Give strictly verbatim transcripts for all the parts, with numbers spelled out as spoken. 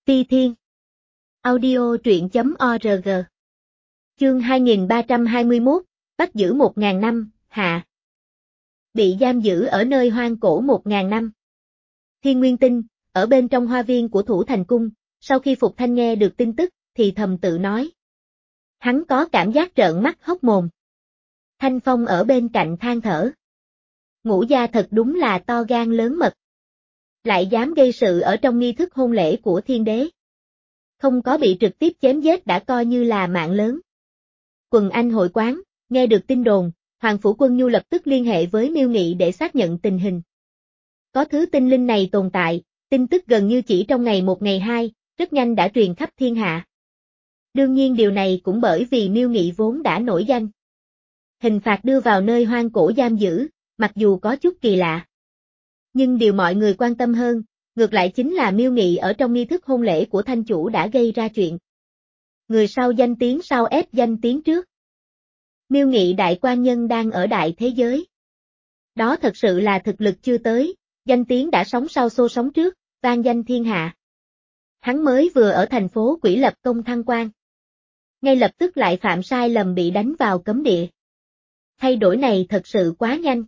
Ti Thiên. Audio truyện chấm org. Chương hai nghìn ba trăm hai mươi mốt, bắt giữ một ngàn năm, hạ. Bị giam giữ ở nơi hoang cổ một ngàn năm. Thiên Nguyên Tinh, ở bên trong hoa viên của Thủ Thành Cung, sau khi Phục Thanh nghe được tin tức, thì thầm tự nói. Hắn có cảm giác trợn mắt hốc mồm. Thanh Phong ở bên cạnh than thở. Ngũ gia thật đúng là to gan lớn mật. Lại dám gây sự ở trong nghi thức hôn lễ của thiên đế. Không có bị trực tiếp chém giết đã coi như là mạng lớn. Quần Anh hội quán, nghe được tin đồn, Hoàng Phủ Quân Nhu lập tức liên hệ với Miêu Nghị để xác nhận tình hình. Có thứ tinh linh này tồn tại, tin tức gần như chỉ trong ngày một ngày hai, rất nhanh đã truyền khắp thiên hạ. Đương nhiên điều này cũng bởi vì Miêu Nghị vốn đã nổi danh. Hình phạt đưa vào nơi hoang cổ giam giữ, mặc dù có chút kỳ lạ. Nhưng điều mọi người quan tâm hơn, ngược lại chính là Miêu Nghị ở trong nghi thức hôn lễ của thanh chủ đã gây ra chuyện. Người sau danh tiếng sau ép danh tiếng trước. Miêu Nghị đại quan nhân đang ở đại thế giới. Đó thật sự là thực lực chưa tới, danh tiếng đã sóng sau xô sóng trước, vang danh thiên hạ. Hắn mới vừa ở thành phố Quỷ Lập Công thăng quan. Ngay lập tức lại phạm sai lầm bị đánh vào cấm địa. Thay đổi này thật sự quá nhanh.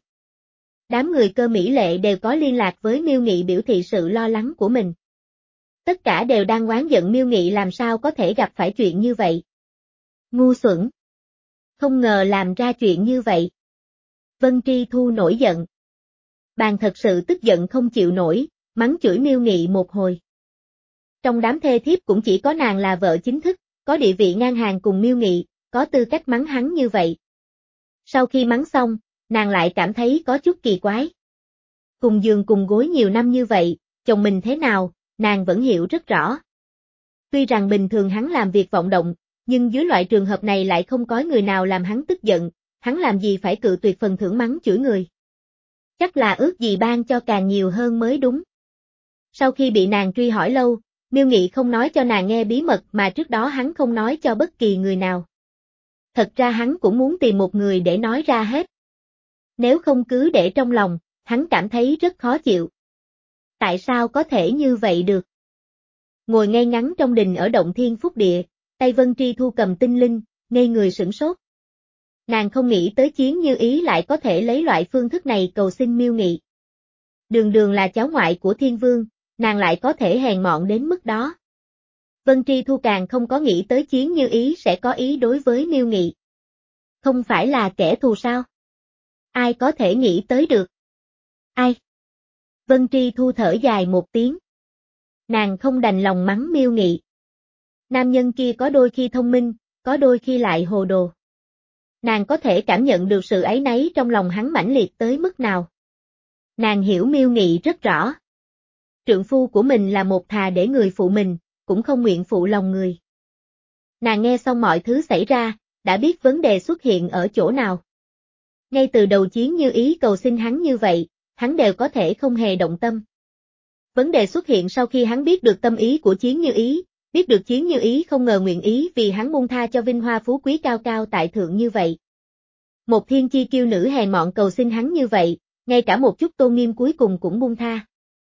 Đám người Cơ Mỹ Lệ đều có liên lạc với Miêu Nghị biểu thị sự lo lắng của mình. Tất cả đều đang oán giận Miêu Nghị làm sao có thể gặp phải chuyện như vậy. Ngu xuẩn. Không ngờ làm ra chuyện như vậy. Vân Tri Thu nổi giận. Bàn thật sự tức giận không chịu nổi, mắng chửi Miêu Nghị một hồi. Trong đám thê thiếp cũng chỉ có nàng là vợ chính thức, có địa vị ngang hàng cùng Miêu Nghị, có tư cách mắng hắn như vậy. Sau khi mắng xong, nàng lại cảm thấy có chút kỳ quái. Cùng giường cùng gối nhiều năm như vậy, chồng mình thế nào, nàng vẫn hiểu rất rõ. Tuy rằng bình thường hắn làm việc vọng động, nhưng dưới loại trường hợp này lại không có người nào làm hắn tức giận, hắn làm gì phải cự tuyệt phần thưởng mắng chửi người. Chắc là ước gì ban cho càng nhiều hơn mới đúng. Sau khi bị nàng truy hỏi lâu, Miêu Nghị không nói cho nàng nghe bí mật mà trước đó hắn không nói cho bất kỳ người nào. Thật ra hắn cũng muốn tìm một người để nói ra hết. Nếu không cứ để trong lòng, hắn cảm thấy rất khó chịu. Tại sao có thể như vậy được? Ngồi ngay ngắn trong đình ở động thiên phúc địa, tay Vân Tri Thu cầm tinh linh, ngây người sửng sốt. Nàng không nghĩ tới Chiến Như Ý lại có thể lấy loại phương thức này cầu xin Miêu Nghị. Đường đường là cháu ngoại của Thiên Vương, nàng lại có thể hèn mọn đến mức đó. Vân Tri Thu càng không có nghĩ tới Chiến Như Ý sẽ có ý đối với Miêu Nghị. Không phải là kẻ thù sao? Ai có thể nghĩ tới được? Ai? Vân Tri Thu thở dài một tiếng. Nàng không đành lòng mắng Miêu Nghị. Nam nhân kia có đôi khi thông minh, có đôi khi lại hồ đồ. Nàng có thể cảm nhận được sự áy náy trong lòng hắn mãnh liệt tới mức nào. Nàng hiểu Miêu Nghị rất rõ. Trượng phu của mình là một thà để người phụ mình, cũng không nguyện phụ lòng người. Nàng nghe xong mọi thứ xảy ra, đã biết vấn đề xuất hiện ở chỗ nào. Ngay từ đầu Chiến Như Ý cầu xin hắn như vậy, hắn đều có thể không hề động tâm. Vấn đề xuất hiện sau khi hắn biết được tâm ý của Chiến Như Ý, biết được Chiến Như Ý không ngờ nguyện ý vì hắn buông tha cho vinh hoa phú quý cao cao tại thượng như vậy. Một thiên chi kiêu nữ hèn mọn cầu xin hắn như vậy, ngay cả một chút tôn nghiêm cuối cùng cũng buông tha.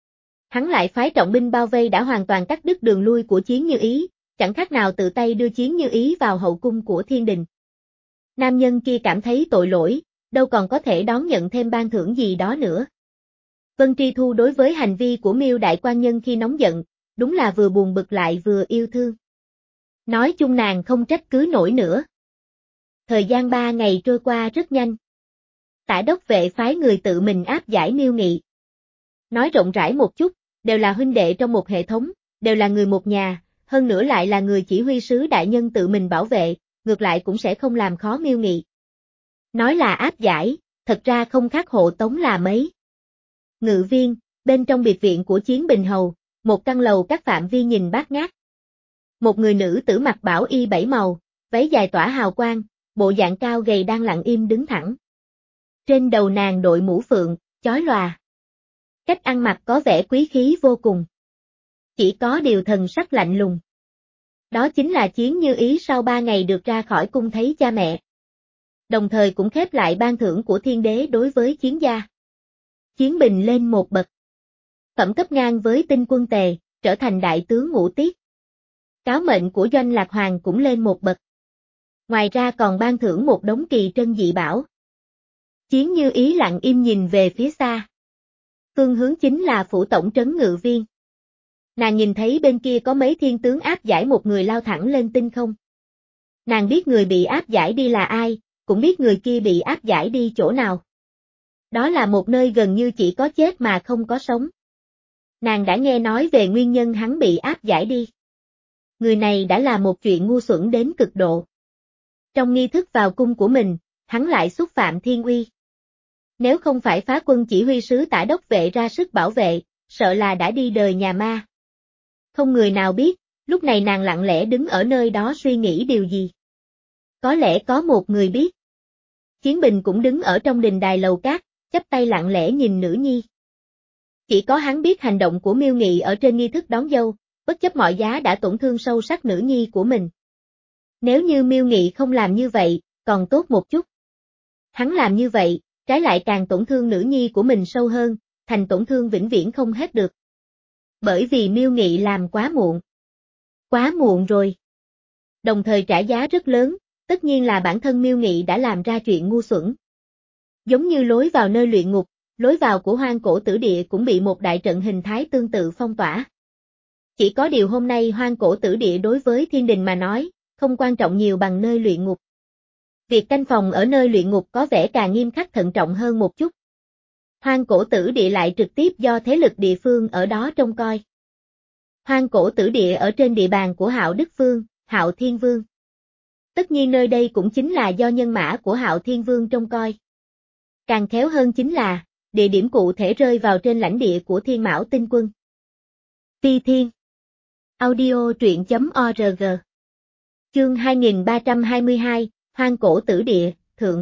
Hắn lại phái trọng binh bao vây đã hoàn toàn cắt đứt đường lui của Chiến Như Ý, chẳng khác nào tự tay đưa Chiến Như Ý vào hậu cung của thiên đình. Nam nhân kia cảm thấy tội lỗi, đâu còn có thể đón nhận thêm ban thưởng gì đó nữa. Vân Tri Thu đối với hành vi của Miêu đại quan nhân khi nóng giận, đúng là vừa buồn bực lại vừa yêu thương. Nói chung nàng không trách cứ nổi nữa. Thời gian ba ngày trôi qua rất nhanh. Tả đốc vệ phái người tự mình áp giải Miêu Nghị. Nói rộng rãi một chút, đều là huynh đệ trong một hệ thống, đều là người một nhà, hơn nữa lại là người chỉ huy sứ đại nhân tự mình bảo vệ, ngược lại cũng sẽ không làm khó Miêu Nghị. Nói là áp giải, thật ra không khác hộ tống là mấy. Ngự viên, bên trong biệt viện của Chiến Bình Hầu, một căn lầu các phạm vi nhìn bát ngát. Một người nữ tử mặc bảo y bảy màu, váy dài tỏa hào quang, bộ dạng cao gầy đang lặng im đứng thẳng. Trên đầu nàng đội mũ phượng, chói lòa. Cách ăn mặc có vẻ quý khí vô cùng. Chỉ có điều thần sắc lạnh lùng. Đó chính là Chiến Như Ý sau ba ngày được ra khỏi cung thấy cha mẹ. Đồng thời cũng khép lại ban thưởng của thiên đế đối với Chiến gia. Chiến Bình lên một bậc. Phẩm cấp ngang với Tinh Quân Tề, trở thành đại tướng ngũ tiết. Cáo mệnh của Doanh Lạc Hoàng cũng lên một bậc. Ngoài ra còn ban thưởng một đống kỳ trân dị bảo. Chiến Như Ý lặng im nhìn về phía xa. Phương hướng chính là phủ tổng trấn ngự viên. Nàng nhìn thấy bên kia có mấy thiên tướng áp giải một người lao thẳng lên tinh không. Nàng biết người bị áp giải đi là ai, cũng biết người kia bị áp giải đi chỗ nào. Đó là một nơi gần như chỉ có chết mà không có sống. Nàng đã nghe nói về nguyên nhân hắn bị áp giải đi. Người này đã làm một chuyện ngu xuẩn đến cực độ. Trong nghi thức vào cung của mình, hắn lại xúc phạm thiên uy. Nếu không phải phá quân chỉ huy sứ Tả Đốc Vệ ra sức bảo vệ, sợ là đã đi đời nhà ma. Không người nào biết, lúc này nàng lặng lẽ đứng ở nơi đó suy nghĩ điều gì. Có lẽ có một người biết. Chiến Bình cũng đứng ở trong đình đài lầu cát, chắp tay lặng lẽ nhìn nữ nhi. Chỉ có hắn biết hành động của Miêu Nghị ở trên nghi thức đón dâu, bất chấp mọi giá đã tổn thương sâu sắc nữ nhi của mình. Nếu như Miêu Nghị không làm như vậy, còn tốt một chút. Hắn làm như vậy, trái lại càng tổn thương nữ nhi của mình sâu hơn, thành tổn thương vĩnh viễn không hết được. Bởi vì Miêu Nghị làm quá muộn. Quá muộn rồi. Đồng thời trả giá rất lớn, tất nhiên là bản thân Miêu Nghị đã làm ra chuyện ngu xuẩn. Giống như lối vào nơi luyện ngục, lối vào của Hoang Cổ Tử Địa cũng bị một đại trận hình thái tương tự phong tỏa. Chỉ có điều hôm nay Hoang Cổ Tử Địa đối với thiên đình mà nói, không quan trọng nhiều bằng nơi luyện ngục. Việc canh phòng ở nơi luyện ngục có vẻ càng nghiêm khắc thận trọng hơn một chút. Hoang Cổ Tử Địa lại trực tiếp do thế lực địa phương ở đó trông coi. Hoang Cổ Tử Địa ở trên địa bàn của Hạo Đức Vương, Hạo Thiên Vương. Tất nhiên nơi đây cũng chính là do nhân mã của Hạo Thiên Vương trông coi. Càng khéo hơn chính là, địa điểm cụ thể rơi vào trên lãnh địa của Thiên Mão Tinh Quân. Phi Thiên. Audio truyện chấm org. Chương hai nghìn ba trăm hai mươi hai, Hoang Cổ Tử Địa, Thượng.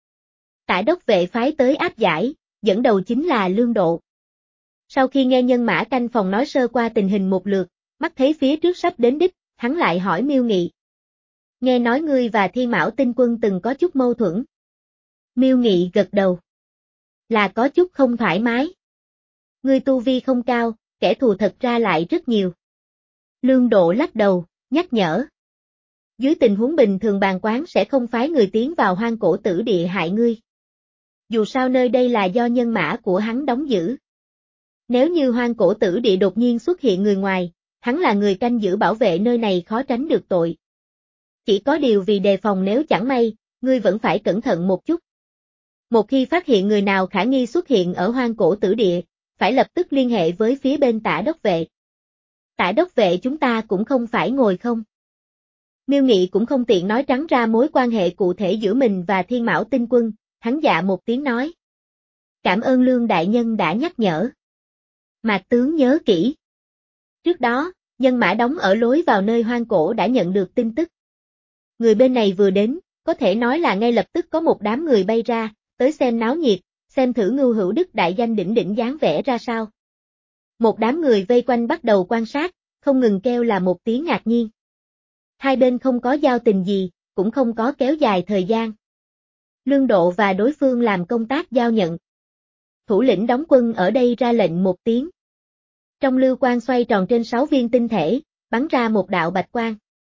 Tả Đốc Vệ phái tới áp giải, dẫn đầu chính là Lương Độ. Sau khi nghe nhân mã canh phòng nói sơ qua tình hình một lượt, mắt thấy phía trước sắp đến đích, hắn lại hỏi Miêu Nghị. Nghe nói ngươi và Thiên Mão Tinh Quân từng có chút mâu thuẫn. Miêu Nghị gật đầu. Là có chút không thoải mái. Ngươi tu vi không cao, kẻ thù thật ra lại rất nhiều. Lương Độ lắc đầu, nhắc nhở. Dưới tình huống bình thường bàn quán sẽ không phái người tiến vào Hoang Cổ Tử Địa hại ngươi. Dù sao nơi đây là do nhân mã của hắn đóng giữ. Nếu như Hoang Cổ Tử Địa đột nhiên xuất hiện người ngoài, hắn là người canh giữ bảo vệ nơi này khó tránh được tội. Chỉ có điều vì đề phòng nếu chẳng may, ngươi vẫn phải cẩn thận một chút. Một khi phát hiện người nào khả nghi xuất hiện ở Hoang Cổ Tử Địa, phải lập tức liên hệ với phía bên Tả Đốc Vệ. Tả Đốc Vệ chúng ta cũng không phải ngồi không. Miêu Nghị cũng không tiện nói trắng ra mối quan hệ cụ thể giữa mình và Thiên Mão Tinh Quân, hắn dạ một tiếng nói. Cảm ơn Lương Đại Nhân đã nhắc nhở. Mạc tướng nhớ kỹ. Trước đó, nhân mã đóng ở lối vào nơi Hoang Cổ đã nhận được tin tức. Người bên này vừa đến, có thể nói là ngay lập tức có một đám người bay ra, tới xem náo nhiệt, xem thử Ngưu Hữu Đức đại danh đỉnh đỉnh dáng vẻ ra sao. Một đám người vây quanh bắt đầu quan sát, không ngừng kêu là một tiếng ngạc nhiên. Hai bên không có giao tình gì, cũng không có kéo dài thời gian. Lương Độ và đối phương làm công tác giao nhận. Thủ lĩnh đóng quân ở đây ra lệnh một tiếng. Trong lưu quang xoay tròn trên sáu viên tinh thể, bắn ra một đạo bạch quang.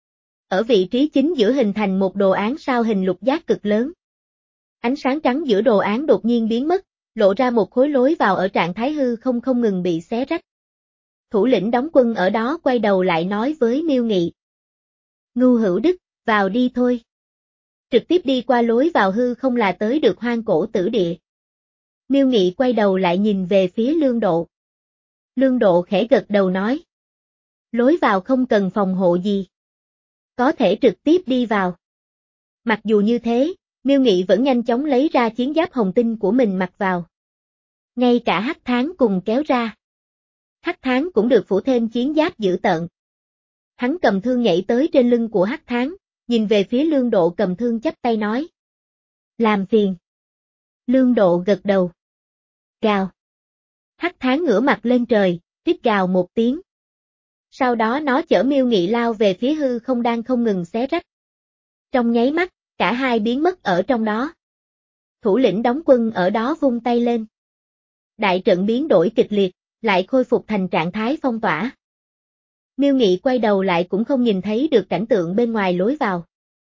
Ở vị trí chính giữa hình thành một đồ án sao hình lục giác cực lớn. Ánh sáng trắng giữa đồ án đột nhiên biến mất, lộ ra một khối lối vào ở trạng thái hư không không ngừng bị xé rách. Thủ lĩnh đóng quân ở đó quay đầu lại nói với Miêu Nghị. Ngưu Hữu Đức, vào đi thôi. Trực tiếp đi qua lối vào hư không là tới được Hoang Cổ Tử Địa. Miêu Nghị quay đầu lại nhìn về phía Lương Độ. Lương Độ khẽ gật đầu nói. Lối vào không cần phòng hộ gì. Có thể trực tiếp đi vào. Mặc dù như thế, Miêu Nghị vẫn nhanh chóng lấy ra chiến giáp hồng tinh của mình mặc vào. Ngay cả Hắc Thán cùng kéo ra. Hắc Thán cũng được phủ thêm chiến giáp dữ tợn. Hắn cầm thương nhảy tới trên lưng của Hắc Thán, nhìn về phía Lương Độ cầm thương chắp tay nói. Làm phiền. Lương Độ gật đầu. Gào. Hắc Thán ngửa mặt lên trời, rít gào một tiếng. Sau đó nó chở Miêu Nghị lao về phía hư không đang không ngừng xé rách. Trong nháy mắt, cả hai biến mất ở trong đó. Thủ lĩnh đóng quân ở đó vung tay lên. Đại trận biến đổi kịch liệt, lại khôi phục thành trạng thái phong tỏa. Miêu Nghị quay đầu lại cũng không nhìn thấy được cảnh tượng bên ngoài lối vào.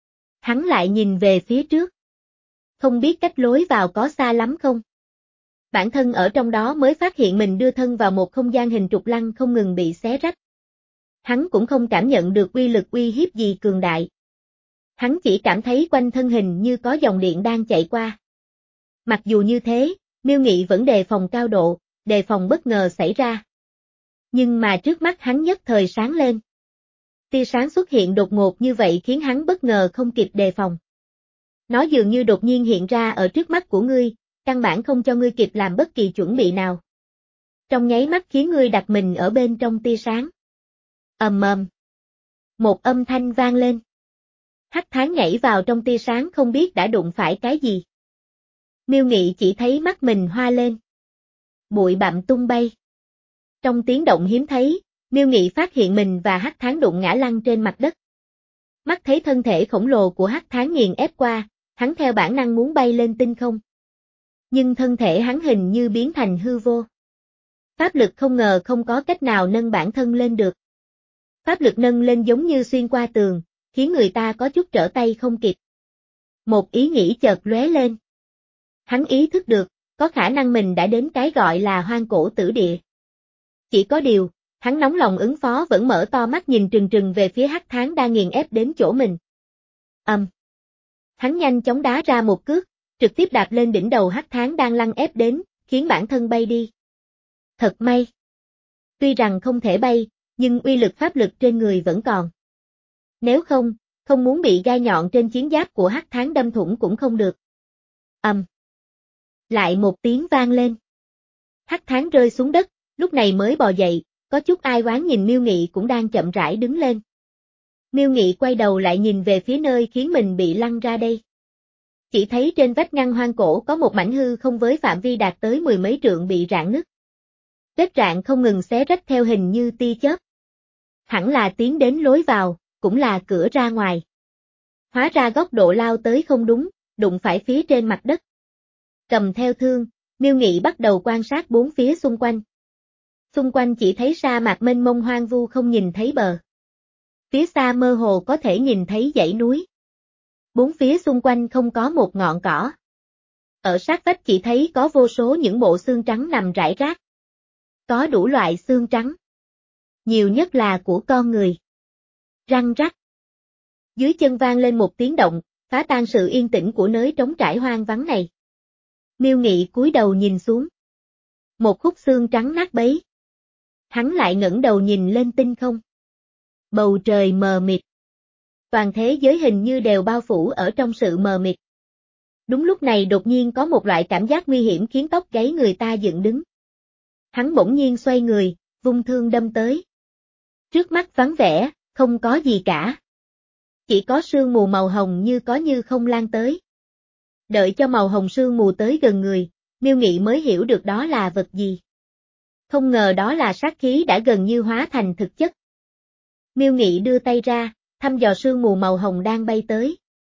Hắn lại nhìn về phía trước. Không biết cách lối vào có xa lắm không? Bản thân ở trong đó mới phát hiện mình đưa thân vào một không gian hình trục lăng không ngừng bị xé rách. Hắn cũng không cảm nhận được uy lực uy hiếp gì cường đại. Hắn chỉ cảm thấy quanh thân hình như có dòng điện đang chạy qua. Mặc dù như thế, Miêu Nghị vẫn đề phòng cao độ, đề phòng bất ngờ xảy ra. Nhưng mà trước mắt hắn nhất thời sáng lên. Tia sáng xuất hiện đột ngột như vậy khiến hắn bất ngờ không kịp đề phòng. Nó dường như đột nhiên hiện ra ở trước mắt của ngươi, căn bản không cho ngươi kịp làm bất kỳ chuẩn bị nào. Trong nháy mắt khiến ngươi đặt mình ở bên trong tia sáng. Ầm ầm. Một âm thanh vang lên. Hắc Tháng nhảy vào trong tia sáng không biết đã đụng phải cái gì. Miêu Nghị chỉ thấy mắt mình hoa lên. Bụi bặm tung bay. Trong tiếng động hiếm thấy, Miêu Nghị phát hiện mình và Hắc Tháng đụng ngã lăn trên mặt đất. Mắt thấy thân thể khổng lồ của Hắc Tháng nghiền ép qua, hắn theo bản năng muốn bay lên tinh không. Nhưng thân thể hắn hình như biến thành hư vô. Pháp lực không ngờ không có cách nào nâng bản thân lên được. Pháp lực nâng lên giống như xuyên qua tường, khiến người ta có chút trở tay không kịp. Một ý nghĩ chợt lóe lên. Hắn ý thức được, có khả năng mình đã đến cái gọi là hoang cổ tử địa. Chỉ có điều, hắn nóng lòng ứng phó vẫn mở to mắt nhìn trừng trừng về phía Hắc Tháng đang nghiền ép đến chỗ mình. Ầm. Um. Hắn nhanh chóng đá ra một cước, trực tiếp đạp lên đỉnh đầu Hắc Tháng đang lăn ép đến, khiến bản thân bay đi. Thật may. Tuy rằng không thể bay, nhưng uy lực pháp lực trên người vẫn còn. Nếu không, không muốn bị gai nhọn trên chiến giáp của Hắc Tháng đâm thủng cũng không được. Ầm. Um. Lại một tiếng vang lên. Hắc Tháng rơi xuống đất, lúc này mới bò dậy, có chút ai oán nhìn Miêu Nghị cũng đang chậm rãi đứng lên. Miêu Nghị quay đầu lại nhìn về phía nơi khiến mình bị lăn ra đây. Chỉ thấy trên vách ngăn hoang cổ có một mảnh hư không với phạm vi đạt tới mười mấy trượng bị rạn nứt. Vết rạn không ngừng xé rách theo hình như tia chớp. Hẳn là tiến đến lối vào, cũng là cửa ra ngoài. Hóa ra góc độ lao tới không đúng, đụng phải phía trên mặt đất. Cầm theo thương, Miêu Nghị bắt đầu quan sát bốn phía xung quanh. Xung quanh chỉ thấy sa mạc mênh mông hoang vu không nhìn thấy bờ. Phía xa mơ hồ có thể nhìn thấy dãy núi. Bốn phía xung quanh không có một ngọn cỏ. Ở sát vách chỉ thấy có vô số những bộ xương trắng nằm rải rác. Có đủ loại xương trắng. Nhiều nhất là của con người. Răng rắc. Dưới chân vang lên một tiếng động, phá tan sự yên tĩnh của nơi trống trải hoang vắng này. Miêu Nghị cúi đầu nhìn xuống. Một khúc xương trắng nát bấy. Hắn lại ngẩng đầu nhìn lên tinh không. Bầu trời mờ mịt. Toàn thế giới hình như đều bao phủ ở trong sự mờ mịt. Đúng lúc này đột nhiên có một loại cảm giác nguy hiểm khiến tóc gáy người ta dựng đứng. Hắn bỗng nhiên xoay người, vung thương đâm tới. Trước mắt vắng vẻ, không có gì cả. Chỉ có sương mù màu hồng như có như không lan tới. Đợi cho màu hồng sương mù tới gần người, Miêu Nghị mới hiểu được đó là vật gì. Không ngờ đó là sát khí đã gần như hóa thành thực chất. Miêu Nghị đưa tay ra, thăm dò sương mù màu hồng đang bay tới.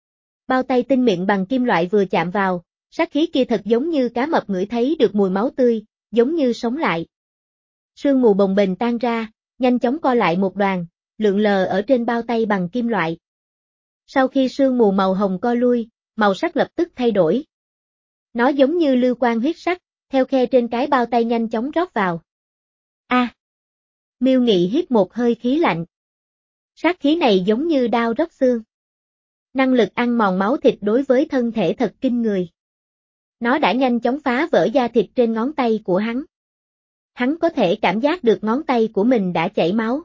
Bao tay tinh mịn bằng kim loại vừa chạm vào, sát khí kia thật giống như cá mập ngửi thấy được mùi máu tươi, giống như sống lại. Sương mù bồng bềnh tan ra, nhanh chóng co lại một đoàn, lượn lờ ở trên bao tay bằng kim loại. Sau khi sương mù màu hồng co lui, màu sắc lập tức thay đổi. Nó giống như lưu quang huyết sắc, theo khe trên cái bao tay nhanh chóng rót vào. A! À, Miêu Nghị hít một hơi khí lạnh. Sát khí này giống như đao róc xương. Năng lực ăn mòn máu thịt đối với thân thể thật kinh người. Nó đã nhanh chóng phá vỡ da thịt trên ngón tay của hắn. Hắn có thể cảm giác được ngón tay của mình đã chảy máu.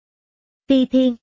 Phi Thiên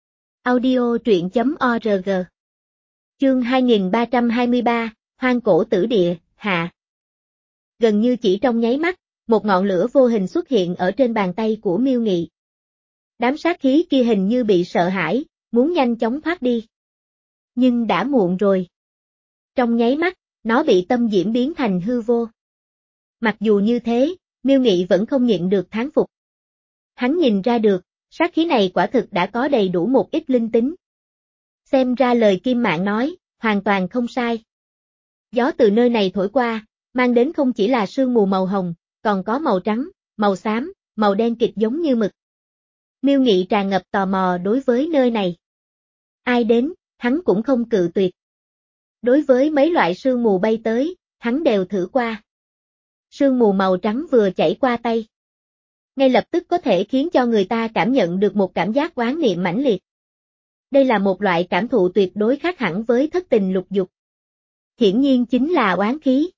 Audio truyện chấm org Chương hai nghìn ba trăm hai mươi ba, Hoang cổ tử địa, hạ. Gần như chỉ trong nháy mắt, một ngọn lửa vô hình xuất hiện ở trên bàn tay của Miêu Nghị. Đám sát khí kia hình như bị sợ hãi, muốn nhanh chóng thoát đi. Nhưng đã muộn rồi. Trong nháy mắt, nó bị tâm diễm biến thành hư vô. Mặc dù như thế, Miêu Nghị vẫn không nhịn được thán phục. Hắn nhìn ra được, sát khí này quả thực đã có đầy đủ một ít linh tính. Xem ra lời Kim Mạn nói, hoàn toàn không sai. Gió từ nơi này thổi qua, mang đến không chỉ là sương mù màu hồng, còn có màu trắng, màu xám, màu đen kịt giống như mực. Miêu Nghị tràn ngập tò mò đối với nơi này. Ai đến, hắn cũng không cự tuyệt. Đối với mấy loại sương mù bay tới, hắn đều thử qua. Sương mù màu trắng vừa chảy qua tay, ngay lập tức có thể khiến cho người ta cảm nhận được một cảm giác oán niệm mãnh liệt. Đây là một loại cảm thụ tuyệt đối khác hẳn với thất tình lục dục. Hiển nhiên chính là oán khí.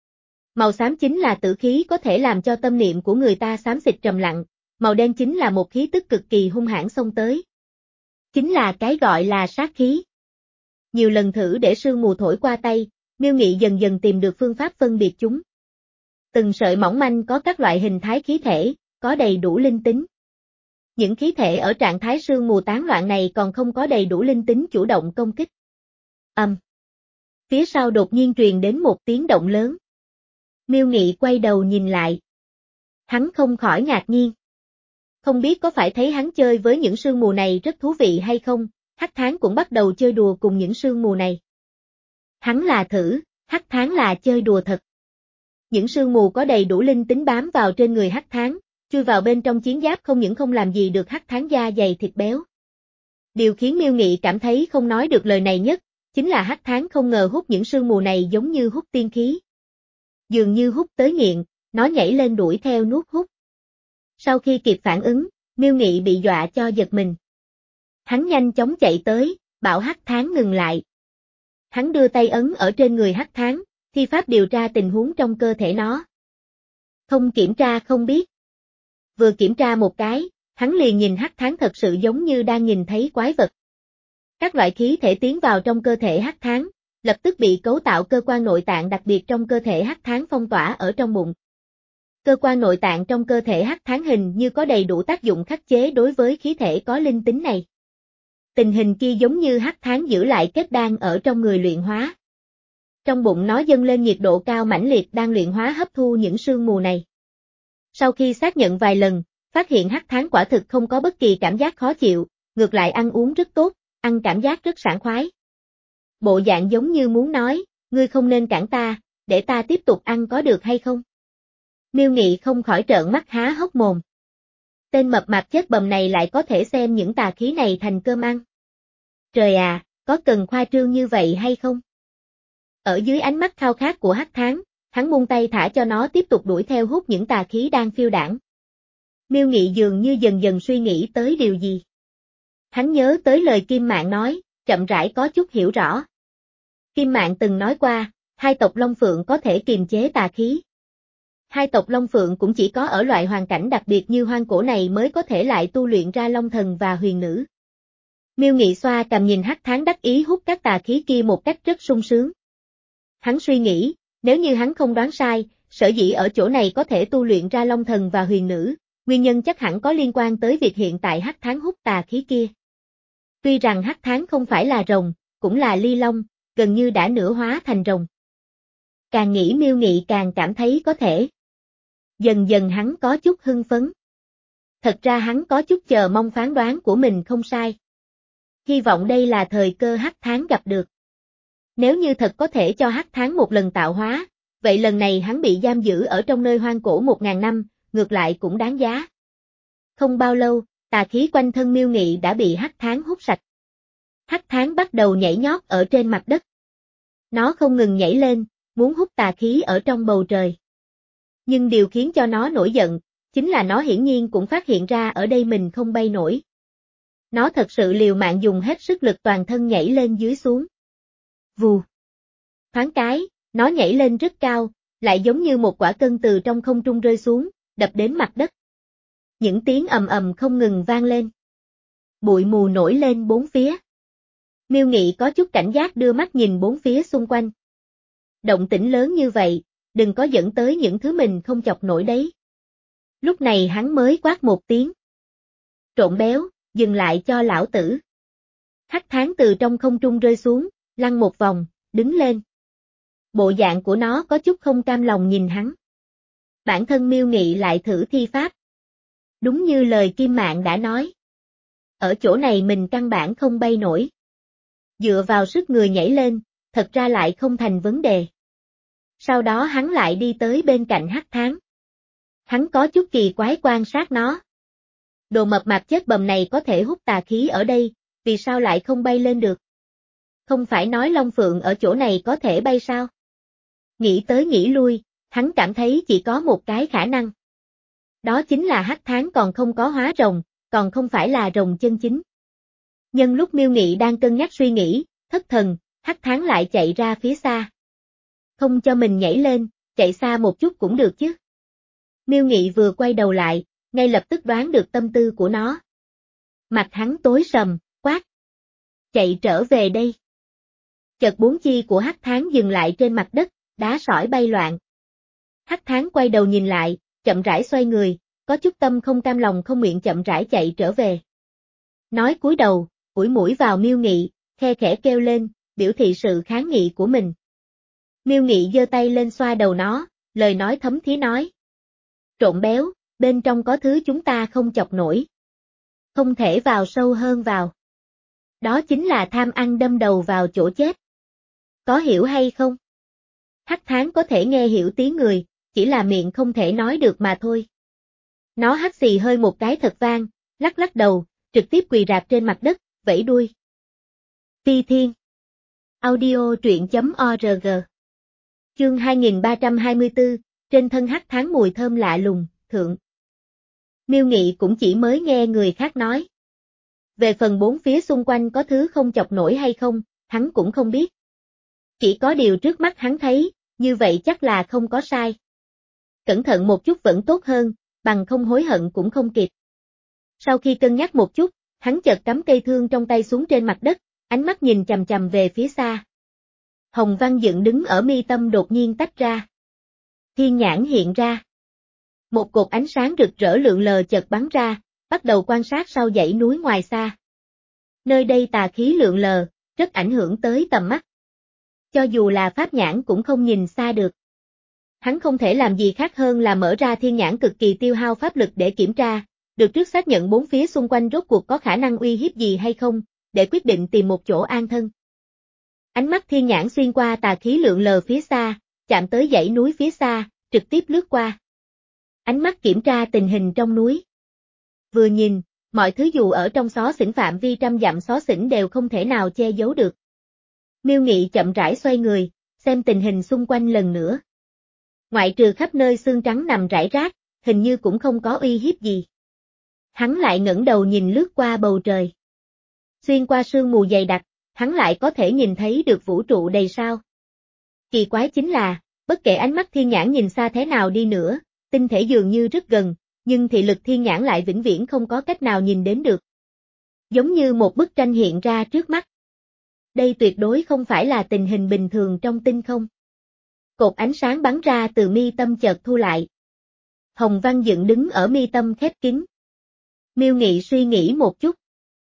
Màu xám chính là tử khí có thể làm cho tâm niệm của người ta xám xịt trầm lặng, màu đen chính là một khí tức cực kỳ hung hãn xông tới. Chính là cái gọi là sát khí. Nhiều lần thử để sương mù thổi qua tay, Miêu Nghị dần dần tìm được phương pháp phân biệt chúng. Từng sợi mỏng manh có các loại hình thái khí thể, có đầy đủ linh tính. Những khí thể ở trạng thái sương mù tán loạn này còn không có đầy đủ linh tính chủ động công kích. Ầm. Um. Phía sau đột nhiên truyền đến một tiếng động lớn. Miêu Nghị quay đầu nhìn lại. Hắn không khỏi ngạc nhiên. Không biết có phải thấy hắn chơi với những sương mù này rất thú vị hay không, Hắc Tháng cũng bắt đầu chơi đùa cùng những sương mù này. Hắn là thử, Hắc Tháng là chơi đùa thật. Những sương mù có đầy đủ linh tính bám vào trên người Hắc Tháng, chui vào bên trong chiến giáp không những không làm gì được Hắc Tháng da dày thịt béo. Điều khiến Miêu Nghị cảm thấy không nói được lời này nhất, chính là Hắc Tháng không ngờ hút những sương mù này giống như hút tiên khí. Dường như hút tới nghiện, nó nhảy lên đuổi theo nuốt hút. Sau khi kịp phản ứng, Miêu Nghị bị dọa cho giật mình. Hắn nhanh chóng chạy tới, bảo Hắc Tháng ngừng lại. Hắn đưa tay ấn ở trên người Hắc Tháng, thi pháp điều tra tình huống trong cơ thể nó. Không kiểm tra không biết. Vừa kiểm tra một cái, hắn liền nhìn Hắc Tháng thật sự giống như đang nhìn thấy quái vật. Các loại khí thể tiến vào trong cơ thể Hắc Tháng, lập tức bị cấu tạo cơ quan nội tạng đặc biệt trong cơ thể Hắc Tháng phong tỏa ở trong bụng. Cơ quan nội tạng trong cơ thể Hắc Tháng hình như có đầy đủ tác dụng khắc chế đối với khí thể có linh tính này. Tình hình kia giống như Hắc Tháng giữ lại kết đan ở trong người luyện hóa. Trong bụng nó dâng lên nhiệt độ cao mãnh liệt đang luyện hóa hấp thu những sương mù này. Sau khi xác nhận vài lần, phát hiện Hắc Tháng quả thực không có bất kỳ cảm giác khó chịu, ngược lại ăn uống rất tốt, ăn cảm giác rất sảng khoái. Bộ dạng giống như muốn nói, ngươi không nên cản ta, để ta tiếp tục ăn có được hay không? Miêu Nghị không khỏi trợn mắt há hốc mồm. Tên mập mạp chết bầm này lại có thể xem những tà khí này thành cơm ăn. Trời à, có cần khoa trương như vậy hay không? Ở dưới ánh mắt khao khát của Hắc Tháng, hắn buông tay thả cho nó tiếp tục đuổi theo hút những tà khí đang phiêu đãng. Miêu Nghị dường như dần dần suy nghĩ tới điều gì. Hắn nhớ tới lời Kim Mạn nói, chậm rãi có chút hiểu rõ. Kim Mạn từng nói qua, hai tộc Long Phượng có thể kiềm chế tà khí. Hai tộc Long Phượng cũng chỉ có ở loại hoàn cảnh đặc biệt như hoang cổ này mới có thể lại tu luyện ra Long Thần và Huyền Nữ. Miêu Nghị xoa cằm nhìn Hắc Tháng đắc ý hút các tà khí kia một cách rất sung sướng. Hắn suy nghĩ, nếu như hắn không đoán sai, sở dĩ ở chỗ này có thể tu luyện ra Long Thần và Huyền Nữ, nguyên nhân chắc hẳn có liên quan tới việc hiện tại Hắc Tháng hút tà khí kia. Tuy rằng Hắc Tháng không phải là rồng, cũng là ly long, gần như đã nửa hóa thành rồng. Càng nghĩ Miêu Nghị càng cảm thấy có thể. Dần dần hắn có chút hưng phấn. Thật ra hắn có chút chờ mong phán đoán của mình không sai. Hy vọng đây là thời cơ Hắc Tháng gặp được. Nếu như thật có thể cho Hắc Tháng một lần tạo hóa, vậy lần này hắn bị giam giữ ở trong nơi hoang cổ một ngàn năm, ngược lại cũng đáng giá. Không bao lâu, tà khí quanh thân Miêu Nghị đã bị Hắc Tháng hút sạch. Hắc Tháng bắt đầu nhảy nhót ở trên mặt đất. Nó không ngừng nhảy lên, muốn hút tà khí ở trong bầu trời. Nhưng điều khiến cho nó nổi giận, chính là nó hiển nhiên cũng phát hiện ra ở đây mình không bay nổi. Nó thật sự liều mạng dùng hết sức lực toàn thân nhảy lên dưới xuống. Vù. Thoáng cái, nó nhảy lên rất cao, lại giống như một quả cân từ trong không trung rơi xuống, đập đến mặt đất. Những tiếng ầm ầm không ngừng vang lên. Bụi mù nổi lên bốn phía. Miêu Nghị có chút cảnh giác đưa mắt nhìn bốn phía xung quanh. Động tĩnh lớn như vậy, đừng có dẫn tới những thứ mình không chọc nổi đấy. Lúc này hắn mới quát một tiếng. Trộn béo, dừng lại cho lão tử. Hắc Tháng từ trong không trung rơi xuống, lăn một vòng, đứng lên. Bộ dạng của nó có chút không cam lòng nhìn hắn. Bản thân Miêu Nghị lại thử thi pháp. Đúng như lời Kim Mạn đã nói. Ở chỗ này mình căn bản không bay nổi. Dựa vào sức người nhảy lên, thật ra lại không thành vấn đề. Sau đó hắn lại đi tới bên cạnh Hắc Tháng. Hắn có chút kỳ quái quan sát nó. Đồ mập mạp chết bầm này có thể hút tà khí ở đây, vì sao lại không bay lên được? Không phải nói Long Phượng ở chỗ này có thể bay sao? Nghĩ tới nghĩ lui, hắn cảm thấy chỉ có một cái khả năng. Đó chính là Hắc Tháng còn không có hóa rồng, còn không phải là rồng chân chính. Nhân lúc Miêu Nghị đang cân nhắc suy nghĩ, thất thần, Hắc Tháng lại chạy ra phía xa. Không cho mình nhảy lên, chạy xa một chút cũng được chứ. Miêu Nghị vừa quay đầu lại, ngay lập tức đoán được tâm tư của nó. Mặt hắn tối sầm, quát. Chạy trở về đây. Chợt bốn chi của Hắc Tháng dừng lại trên mặt đất, đá sỏi bay loạn. Hắc Tháng quay đầu nhìn lại, chậm rãi xoay người, có chút tâm không cam lòng không nguyện chậm rãi chạy trở về. Nói cúi đầu, ủi mũi vào Miêu Nghị, khe khẽ kêu lên, biểu thị sự kháng nghị của mình. Miêu Nghị giơ tay lên xoa đầu nó, lời nói thấm thía nói. Trộn béo, bên trong có thứ chúng ta không chọc nổi. Không thể vào sâu hơn vào. Đó chính là tham ăn đâm đầu vào chỗ chết. Có hiểu hay không? Hắc Tháng có thể nghe hiểu tiếng người, chỉ là miệng không thể nói được mà thôi. Nó hắt xì hơi một cái thật vang, lắc lắc đầu, trực tiếp quỳ rạp trên mặt đất, vẫy đuôi. Phi Thiên Audio truyện chấm org Chương hai nghìn ba trăm hai mươi tư, trên thân Hắc Tháng mùi thơm lạ lùng, thượng. Miêu Nghị cũng chỉ mới nghe người khác nói. Về phần bốn phía xung quanh có thứ không chọc nổi hay không, hắn cũng không biết. Chỉ có điều trước mắt hắn thấy, như vậy chắc là không có sai. Cẩn thận một chút vẫn tốt hơn, bằng không hối hận cũng không kịp. Sau khi cân nhắc một chút, hắn chợt cắm cây thương trong tay xuống trên mặt đất, ánh mắt nhìn chằm chằm về phía xa. Hồng Văn dựng đứng ở mi tâm đột nhiên tách ra. Thiên nhãn hiện ra. Một cột ánh sáng rực rỡ lượn lờ chợt bắn ra, bắt đầu quan sát sau dãy núi ngoài xa. Nơi đây tà khí lượn lờ, rất ảnh hưởng tới tầm mắt. Cho dù là pháp nhãn cũng không nhìn xa được. Hắn không thể làm gì khác hơn là mở ra thiên nhãn cực kỳ tiêu hao pháp lực để kiểm tra, được trước xác nhận bốn phía xung quanh rốt cuộc có khả năng uy hiếp gì hay không, để quyết định tìm một chỗ an thân. Ánh mắt thiên nhãn xuyên qua tà khí lượn lờ phía xa, chạm tới dãy núi phía xa, trực tiếp lướt qua. Ánh mắt kiểm tra tình hình trong núi. Vừa nhìn, mọi thứ dù ở trong xó xỉnh phạm vi trăm dặm xó xỉnh đều không thể nào che giấu được. Miêu Nghị chậm rãi xoay người, xem tình hình xung quanh lần nữa. Ngoại trừ khắp nơi xương trắng nằm rải rác, hình như cũng không có uy hiếp gì. Hắn lại ngẩng đầu nhìn lướt qua bầu trời. Xuyên qua sương mù dày đặc, hắn lại có thể nhìn thấy được vũ trụ đầy sao. Kỳ quái chính là, bất kể ánh mắt thiên nhãn nhìn xa thế nào đi nữa, tinh thể dường như rất gần, nhưng thị lực thiên nhãn lại vĩnh viễn không có cách nào nhìn đến được. Giống như một bức tranh hiện ra trước mắt. Đây tuyệt đối không phải là tình hình bình thường trong tinh không. Cột ánh sáng bắn ra từ mi tâm chợt thu lại. Hồng Văn dựng đứng ở mi tâm khép kín. Miêu Nghị suy nghĩ một chút.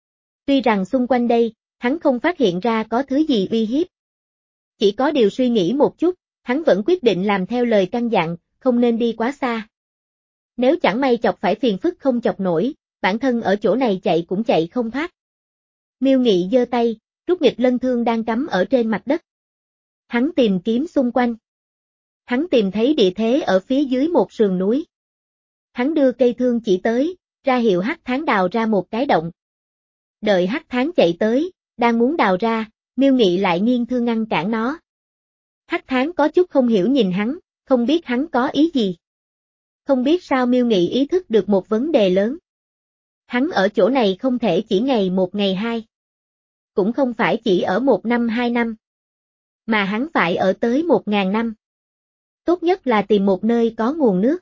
Tuy rằng xung quanh đây, hắn không phát hiện ra có thứ gì uy hiếp. Chỉ có điều suy nghĩ một chút, hắn vẫn quyết định làm theo lời căn dặn, không nên đi quá xa. Nếu chẳng may chọc phải phiền phức không chọc nổi, bản thân ở chỗ này chạy cũng chạy không thoát. Miêu Nghị giơ tay, rút nghịch lân thương đang cắm ở trên mặt đất. Hắn tìm kiếm xung quanh. Hắn tìm thấy địa thế ở phía dưới một sườn núi. Hắn đưa cây thương chỉ tới, ra hiệu Hắc Tháng đào ra một cái động. Đợi Hắc Tháng chạy tới, đang muốn đào ra, Miêu Nghị lại nghiêng thương ngăn cản nó. Hắc Tháng có chút không hiểu nhìn hắn, không biết hắn có ý gì. Không biết sao Miêu Nghị ý thức được một vấn đề lớn. Hắn ở chỗ này không thể chỉ ngày một ngày hai. Cũng không phải chỉ ở một năm hai năm. Mà hắn phải ở tới một ngàn năm. Tốt nhất là tìm một nơi có nguồn nước.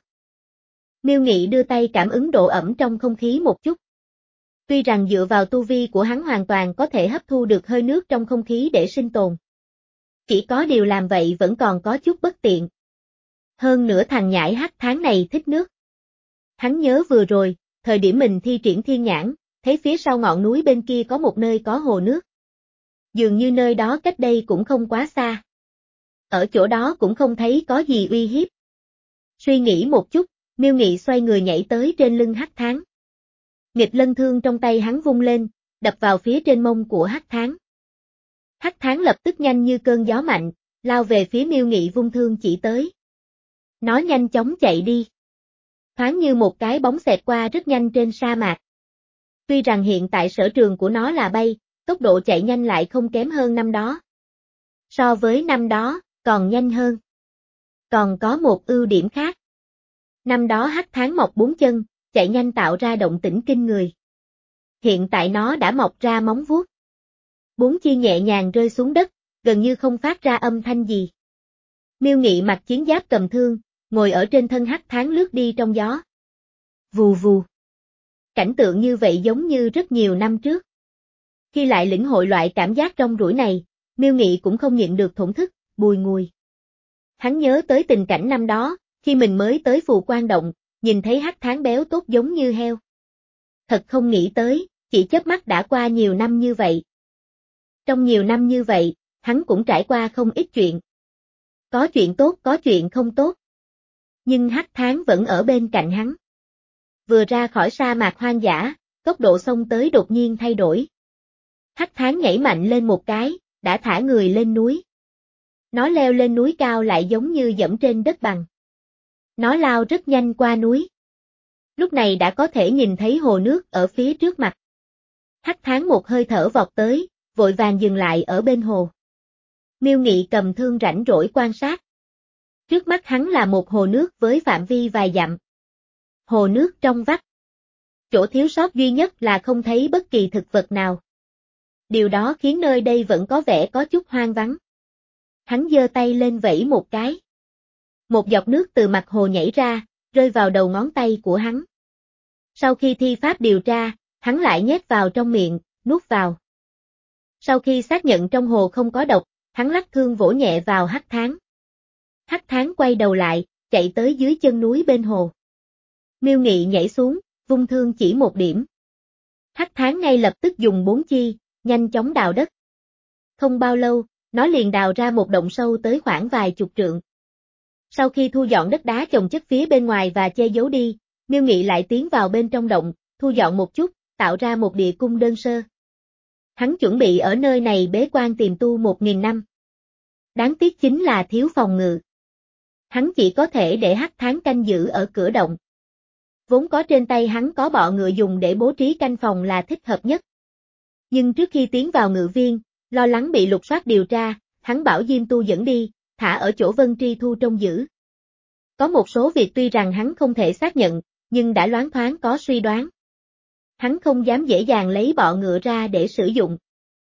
Miêu Nghị đưa tay cảm ứng độ ẩm trong không khí một chút. Tuy rằng dựa vào tu vi của hắn hoàn toàn có thể hấp thu được hơi nước trong không khí để sinh tồn. Chỉ có điều làm vậy vẫn còn có chút bất tiện. Hơn nữa thằng nhãi Hắc Tháng này thích nước. Hắn nhớ vừa rồi, thời điểm mình thi triển thiên nhãn, thấy phía sau ngọn núi bên kia có một nơi có hồ nước. Dường như nơi đó cách đây cũng không quá xa. Ở chỗ đó cũng không thấy có gì uy hiếp. Suy nghĩ một chút, Miêu Nghị xoay người nhảy tới trên lưng Hắc Tháng. Nghịch lân thương trong tay hắn vung lên, đập vào phía trên mông của Hắc Tháng. Hắc Tháng lập tức nhanh như cơn gió mạnh, lao về phía Miêu Nghị vung thương chỉ tới. Nó nhanh chóng chạy đi. Thoáng như một cái bóng xẹt qua rất nhanh trên sa mạc, Tuy rằng hiện tại sở trường của nó là bay, tốc độ chạy nhanh lại không kém hơn năm đó. So với năm đó, còn nhanh hơn. Còn có một ưu điểm khác. Năm đó hắc tháng mọc bốn chân, chạy nhanh tạo ra động tĩnh kinh người. Hiện tại nó đã mọc ra móng vuốt. Bốn chi nhẹ nhàng rơi xuống đất, gần như không phát ra âm thanh gì. Miêu Nghị mặc chiến giáp cầm thương, ngồi ở trên thân hắc tháng lướt đi trong gió. Vù vù. Cảnh tượng như vậy giống như rất nhiều năm trước. Khi lại lĩnh hội loại cảm giác trong rủi này, Miêu Nghị cũng không nhịn được thổn thức, bùi ngùi. Hắn nhớ tới tình cảnh năm đó, khi mình mới tới Phù Quan Động, nhìn thấy hắc tháng béo tốt giống như heo. Thật không nghĩ tới, chỉ chớp mắt đã qua nhiều năm như vậy. Trong nhiều năm như vậy, hắn cũng trải qua không ít chuyện. Có chuyện tốt có chuyện không tốt. Nhưng hắc tháng vẫn ở bên cạnh hắn. Vừa ra khỏi sa mạc hoang dã, tốc độ xông tới đột nhiên thay đổi. Hắc tháng nhảy mạnh lên một cái, đã thả người lên núi. Nó leo lên núi cao lại giống như dẫm trên đất bằng. Nó lao rất nhanh qua núi. Lúc này đã có thể nhìn thấy hồ nước ở phía trước mặt. Hắc tháng một hơi thở vọt tới, vội vàng dừng lại ở bên hồ. Miêu Nghị cầm thương rảnh rỗi quan sát. Trước mắt hắn là một hồ nước với phạm vi vài dặm. Hồ nước trong vắt. Chỗ thiếu sót duy nhất là không thấy bất kỳ thực vật nào. Điều đó khiến nơi đây vẫn có vẻ có chút hoang vắng. Hắn giơ tay lên vẫy một cái. Một giọt nước từ mặt hồ nhảy ra, rơi vào đầu ngón tay của hắn. Sau khi thi pháp điều tra, hắn lại nhét vào trong miệng, nuốt vào. Sau khi xác nhận trong hồ không có độc, hắn lắc thương vỗ nhẹ vào hắc tháng. Hắc tháng quay đầu lại, chạy tới dưới chân núi bên hồ. Miêu Nghị nhảy xuống, vung thương chỉ một điểm. Hắc tháng ngay lập tức dùng bốn chi, nhanh chóng đào đất. Không bao lâu, nó liền đào ra một động sâu tới khoảng vài chục trượng. Sau khi thu dọn đất đá chồng chất phía bên ngoài và che giấu đi, Miêu Nghị lại tiến vào bên trong động, thu dọn một chút, tạo ra một địa cung đơn sơ. Hắn chuẩn bị ở nơi này bế quan tiềm tu một nghìn năm. Đáng tiếc chính là thiếu phòng ngự. Hắn chỉ có thể để hắc tháng canh giữ ở cửa động. Vốn có trên tay hắn có bọ ngựa dùng để bố trí canh phòng là thích hợp nhất. Nhưng trước khi tiến vào ngự viên, lo lắng bị lục soát điều tra, hắn bảo Diêm Tu dẫn đi, thả ở chỗ Vân Tri Thu trông giữ. Có một số việc tuy rằng hắn không thể xác nhận, nhưng đã loáng thoáng có suy đoán. Hắn không dám dễ dàng lấy bọ ngựa ra để sử dụng.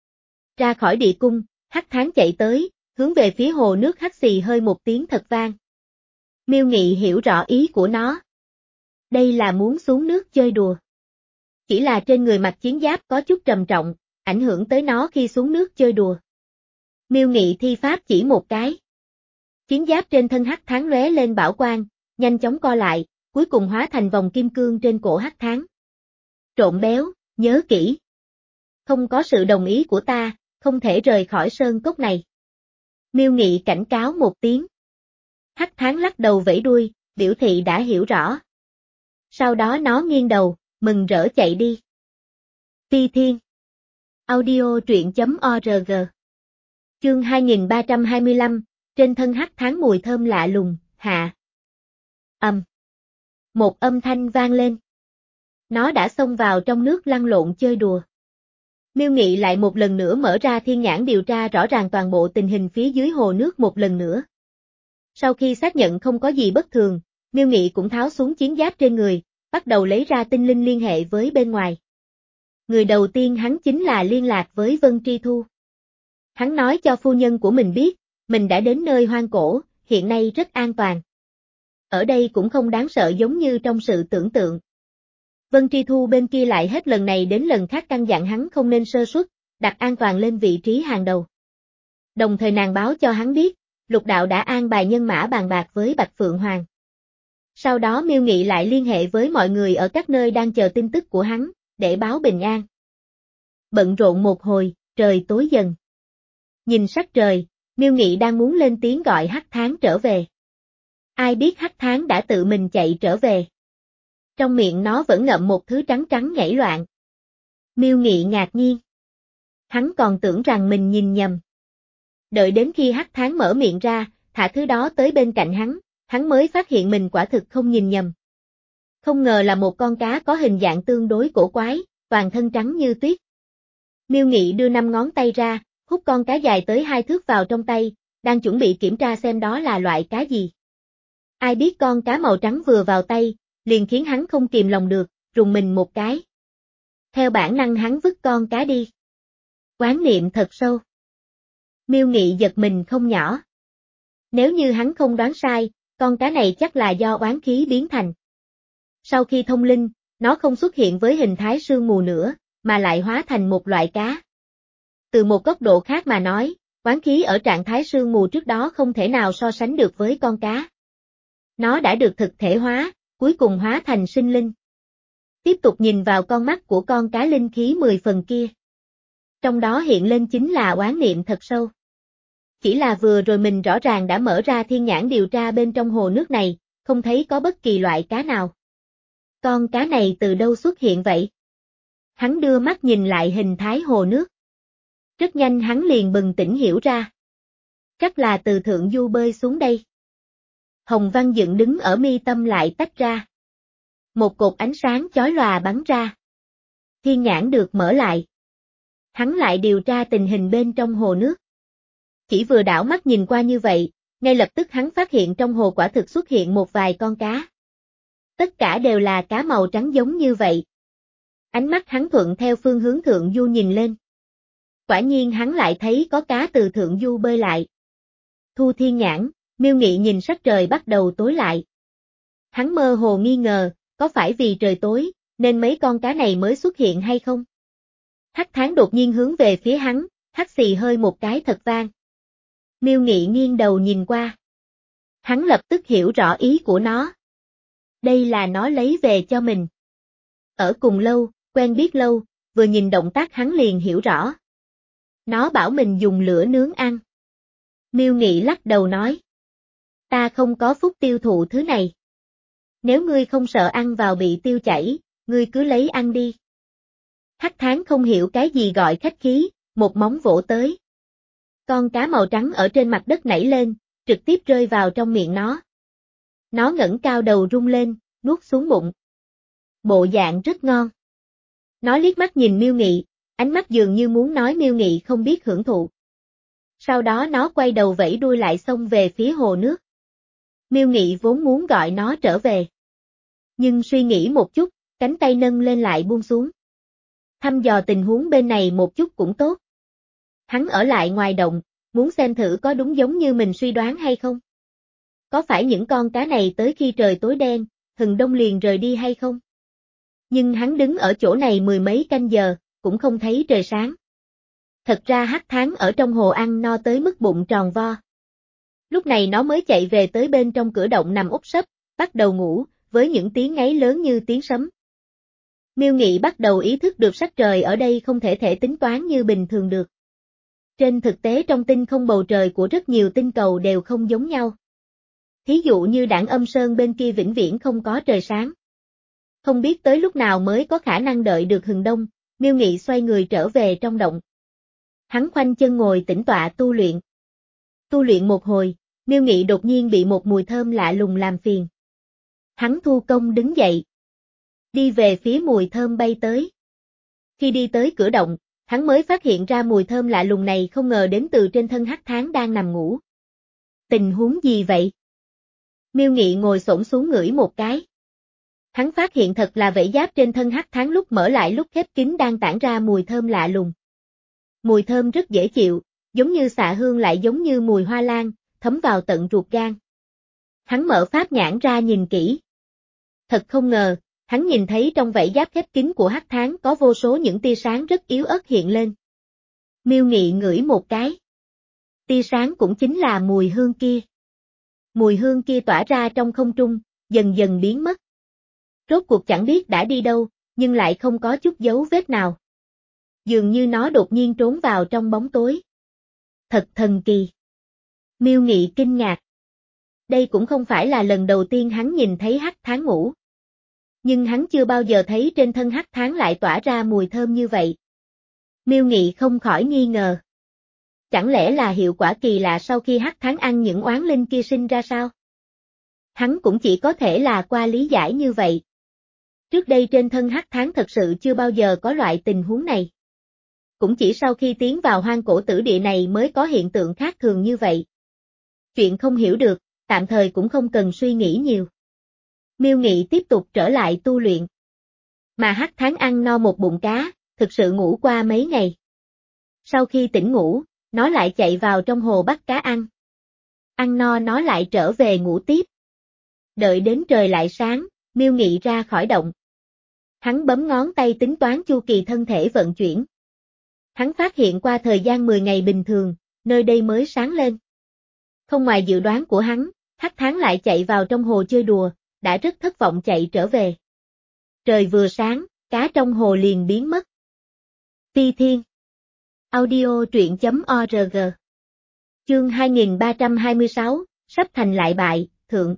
Ra khỏi địa cung, hắc tháng chạy tới, hướng về phía hồ nước hắt xì hơi một tiếng thật vang. Miêu Nghị hiểu rõ ý của nó. Đây là muốn xuống nước chơi đùa. Chỉ là trên người mặc chiến giáp có chút trầm trọng, ảnh hưởng tới nó khi xuống nước chơi đùa. Miêu Nghị thi pháp chỉ một cái. Chiến giáp trên thân hắc tháng lóe lên bảo quang, nhanh chóng co lại, cuối cùng hóa thành vòng kim cương trên cổ hắc tháng. Trộn béo, nhớ kỹ. Không có sự đồng ý của ta, không thể rời khỏi sơn cốc này. Miêu Nghị cảnh cáo một tiếng. Hắc tháng lắc đầu vẫy đuôi, biểu thị đã hiểu rõ. Sau đó nó nghiêng đầu, mừng rỡ chạy đi. Phi Thiên Audio truyện chấm org Chương hai nghìn ba trăm hai mươi lăm, trên thân hắc tháng mùi thơm lạ lùng, hạ. Ầm. Một âm thanh vang lên. Nó đã xông vào trong nước lăn lộn chơi đùa. Miêu Nghị lại một lần nữa mở ra thiên nhãn điều tra rõ ràng toàn bộ tình hình phía dưới hồ nước một lần nữa. Sau khi xác nhận không có gì bất thường, Miêu Nghị cũng tháo xuống chiến giáp trên người, bắt đầu lấy ra tinh linh liên hệ với bên ngoài. Người đầu tiên hắn chính là liên lạc với Vân Tri Thu. Hắn nói cho phu nhân của mình biết, mình đã đến nơi hoang cổ, hiện nay rất an toàn. Ở đây cũng không đáng sợ giống như trong sự tưởng tượng. Vân Tri Thu bên kia lại hết lần này đến lần khác căn dặn hắn không nên sơ suất, đặt an toàn lên vị trí hàng đầu. Đồng thời nàng báo cho hắn biết, Lục Đạo đã an bài nhân mã bàn bạc với Bạch Phượng Hoàng. Sau đó Miêu Nghị lại liên hệ với mọi người ở các nơi đang chờ tin tức của hắn, để báo bình an. Bận rộn một hồi, trời tối dần. Nhìn sắc trời, Miêu Nghị đang muốn lên tiếng gọi hắc tháng trở về. Ai biết hắc tháng đã tự mình chạy trở về. Trong miệng nó vẫn ngậm một thứ trắng trắng nhảy loạn. Miêu Nghị ngạc nhiên. Hắn còn tưởng rằng mình nhìn nhầm. Đợi đến khi hắc tháng mở miệng ra, thả thứ đó tới bên cạnh hắn, hắn mới phát hiện mình quả thực không nhìn nhầm. Không ngờ là một con cá có hình dạng tương đối cổ quái, toàn thân trắng như tuyết. Miêu Nghị đưa năm ngón tay ra, hút con cá dài tới hai thước vào trong tay, đang chuẩn bị kiểm tra xem đó là loại cá gì. Ai biết con cá màu trắng vừa vào tay, liền khiến hắn không kìm lòng được, rùng mình một cái. Theo bản năng hắn vứt con cá đi. Oán niệm thật sâu. Miêu Nghị giật mình không nhỏ. Nếu như hắn không đoán sai, con cá này chắc là do oán khí biến thành. Sau khi thông linh, nó không xuất hiện với hình thái sương mù nữa, mà lại hóa thành một loại cá. Từ một góc độ khác mà nói, oán khí ở trạng thái sương mù trước đó không thể nào so sánh được với con cá. Nó đã được thực thể hóa, cuối cùng hóa thành sinh linh. Tiếp tục nhìn vào con mắt của con cá linh khí mười phần kia. Trong đó hiện lên chính là oán niệm thật sâu. Chỉ là vừa rồi mình rõ ràng đã mở ra thiên nhãn điều tra bên trong hồ nước này, không thấy có bất kỳ loại cá nào. Con cá này từ đâu xuất hiện vậy? Hắn đưa mắt nhìn lại hình thái hồ nước. Rất nhanh hắn liền bừng tỉnh hiểu ra. Chắc là từ thượng du bơi xuống đây. Hồng Văn dựng đứng ở mi tâm lại tách ra. Một cột ánh sáng chói lòa bắn ra. Thiên nhãn được mở lại. Hắn lại điều tra tình hình bên trong hồ nước. Chỉ vừa đảo mắt nhìn qua như vậy, ngay lập tức hắn phát hiện trong hồ quả thực xuất hiện một vài con cá. Tất cả đều là cá màu trắng giống như vậy. Ánh mắt hắn thuận theo phương hướng thượng du nhìn lên. Quả nhiên hắn lại thấy có cá từ thượng du bơi lại. Thu thiên nhãn, Miêu Nghị nhìn sắc trời bắt đầu tối lại. Hắn mơ hồ nghi ngờ, có phải vì trời tối, nên mấy con cá này mới xuất hiện hay không? Hắc Tháng đột nhiên hướng về phía hắn, hắt xì hơi một cái thật vang. Miêu Nghị nghiêng đầu nhìn qua. Hắn lập tức hiểu rõ ý của nó. Đây là nó lấy về cho mình. Ở cùng lâu, quen biết lâu, vừa nhìn động tác hắn liền hiểu rõ. Nó bảo mình dùng lửa nướng ăn. Miêu Nghị lắc đầu nói. Ta không có phúc tiêu thụ thứ này. Nếu ngươi không sợ ăn vào bị tiêu chảy, ngươi cứ lấy ăn đi. Hắc Tháng không hiểu cái gì gọi khách khí, một móng vỗ tới. Con cá màu trắng ở trên mặt đất nảy lên, trực tiếp rơi vào trong miệng nó. Nó ngẩng cao đầu rung lên, nuốt xuống bụng. Bộ dạng rất ngon. Nó liếc mắt nhìn Miêu Nghị, ánh mắt dường như muốn nói Miêu Nghị không biết hưởng thụ. Sau đó nó quay đầu vẫy đuôi lại xông về phía hồ nước. Miêu Nghị vốn muốn gọi nó trở về. Nhưng suy nghĩ một chút, cánh tay nâng lên lại buông xuống. Thăm dò tình huống bên này một chút cũng tốt. Hắn ở lại ngoài động, muốn xem thử có đúng giống như mình suy đoán hay không. Có phải những con cá này tới khi trời tối đen, hừng đông liền rời đi hay không? Nhưng hắn đứng ở chỗ này mười mấy canh giờ, cũng không thấy trời sáng. Thật ra Hắc Tháng ở trong hồ ăn no tới mức bụng tròn vo. Lúc này nó mới chạy về tới bên trong cửa động nằm úp sấp, bắt đầu ngủ, với những tiếng ngáy lớn như tiếng sấm. Miêu Nghị bắt đầu ý thức được sắc trời ở đây không thể thể tính toán như bình thường được. Trên thực tế trong tinh không bầu trời của rất nhiều tinh cầu đều không giống nhau. Thí dụ như đảng Âm Sơn bên kia vĩnh viễn không có trời sáng. Không biết tới lúc nào mới có khả năng đợi được hừng đông, Miêu Nghị xoay người trở về trong động. Hắn khoanh chân ngồi tĩnh tọa tu luyện. Tu luyện một hồi, Miêu Nghị đột nhiên bị một mùi thơm lạ lùng làm phiền. Hắn thu công đứng dậy. Đi về phía mùi thơm bay tới. Khi đi tới cửa động, hắn mới phát hiện ra mùi thơm lạ lùng này không ngờ đến từ trên thân Hắc Tháng đang nằm ngủ. Tình huống gì vậy? Miêu Nghị ngồi xổm xuống ngửi một cái. Hắn phát hiện thật là vảy giáp trên thân Hắc Tháng lúc mở lại lúc khép kín đang tản ra mùi thơm lạ lùng. Mùi thơm rất dễ chịu, giống như xạ hương lại giống như mùi hoa lan, thấm vào tận ruột gan. Hắn mở pháp nhãn ra nhìn kỹ. Thật không ngờ, hắn nhìn thấy trong vảy giáp khép kín của Hắc Tháng có vô số những tia sáng rất yếu ớt hiện lên. Miêu Nghị ngửi một cái. Tia sáng cũng chính là mùi hương kia. Mùi hương kia tỏa ra trong không trung, dần dần biến mất. Rốt cuộc chẳng biết đã đi đâu, nhưng lại không có chút dấu vết nào. Dường như nó đột nhiên trốn vào trong bóng tối. Thật thần kỳ. Miêu Nghị kinh ngạc. Đây cũng không phải là lần đầu tiên hắn nhìn thấy Hắc Tháng ngủ. Nhưng hắn chưa bao giờ thấy trên thân Hắc Tháng lại tỏa ra mùi thơm như vậy. Miêu Nghị không khỏi nghi ngờ. Chẳng lẽ là hiệu quả kỳ lạ sau khi Hắc Tháng ăn những oán linh kia sinh ra sao? Hắn cũng chỉ có thể là qua lý giải như vậy. Trước đây trên thân hắc thán thật sự chưa bao giờ có loại tình huống này. Cũng chỉ sau khi tiến vào hoang cổ tử địa này mới có hiện tượng khác thường như vậy. Chuyện không hiểu được, tạm thời cũng không cần suy nghĩ nhiều. Miêu Nghị tiếp tục trở lại tu luyện. Mà hắc thán ăn no một bụng cá, thực sự ngủ qua mấy ngày. Sau khi tỉnh ngủ, nó lại chạy vào trong hồ bắt cá ăn. Ăn no nó lại trở về ngủ tiếp. Đợi đến trời lại sáng, Miêu Nghị ra khỏi động. Hắn bấm ngón tay tính toán chu kỳ thân thể vận chuyển. Hắn phát hiện qua thời gian mười ngày bình thường, nơi đây mới sáng lên. Không ngoài dự đoán của hắn, hắc thán lại chạy vào trong hồ chơi đùa, đã rất thất vọng chạy trở về. Trời vừa sáng, cá trong hồ liền biến mất. Phi Thiên Audio truyện chấm org Chương hai nghìn ba trăm hai mươi sáu, sắp thành lại bại, thượng.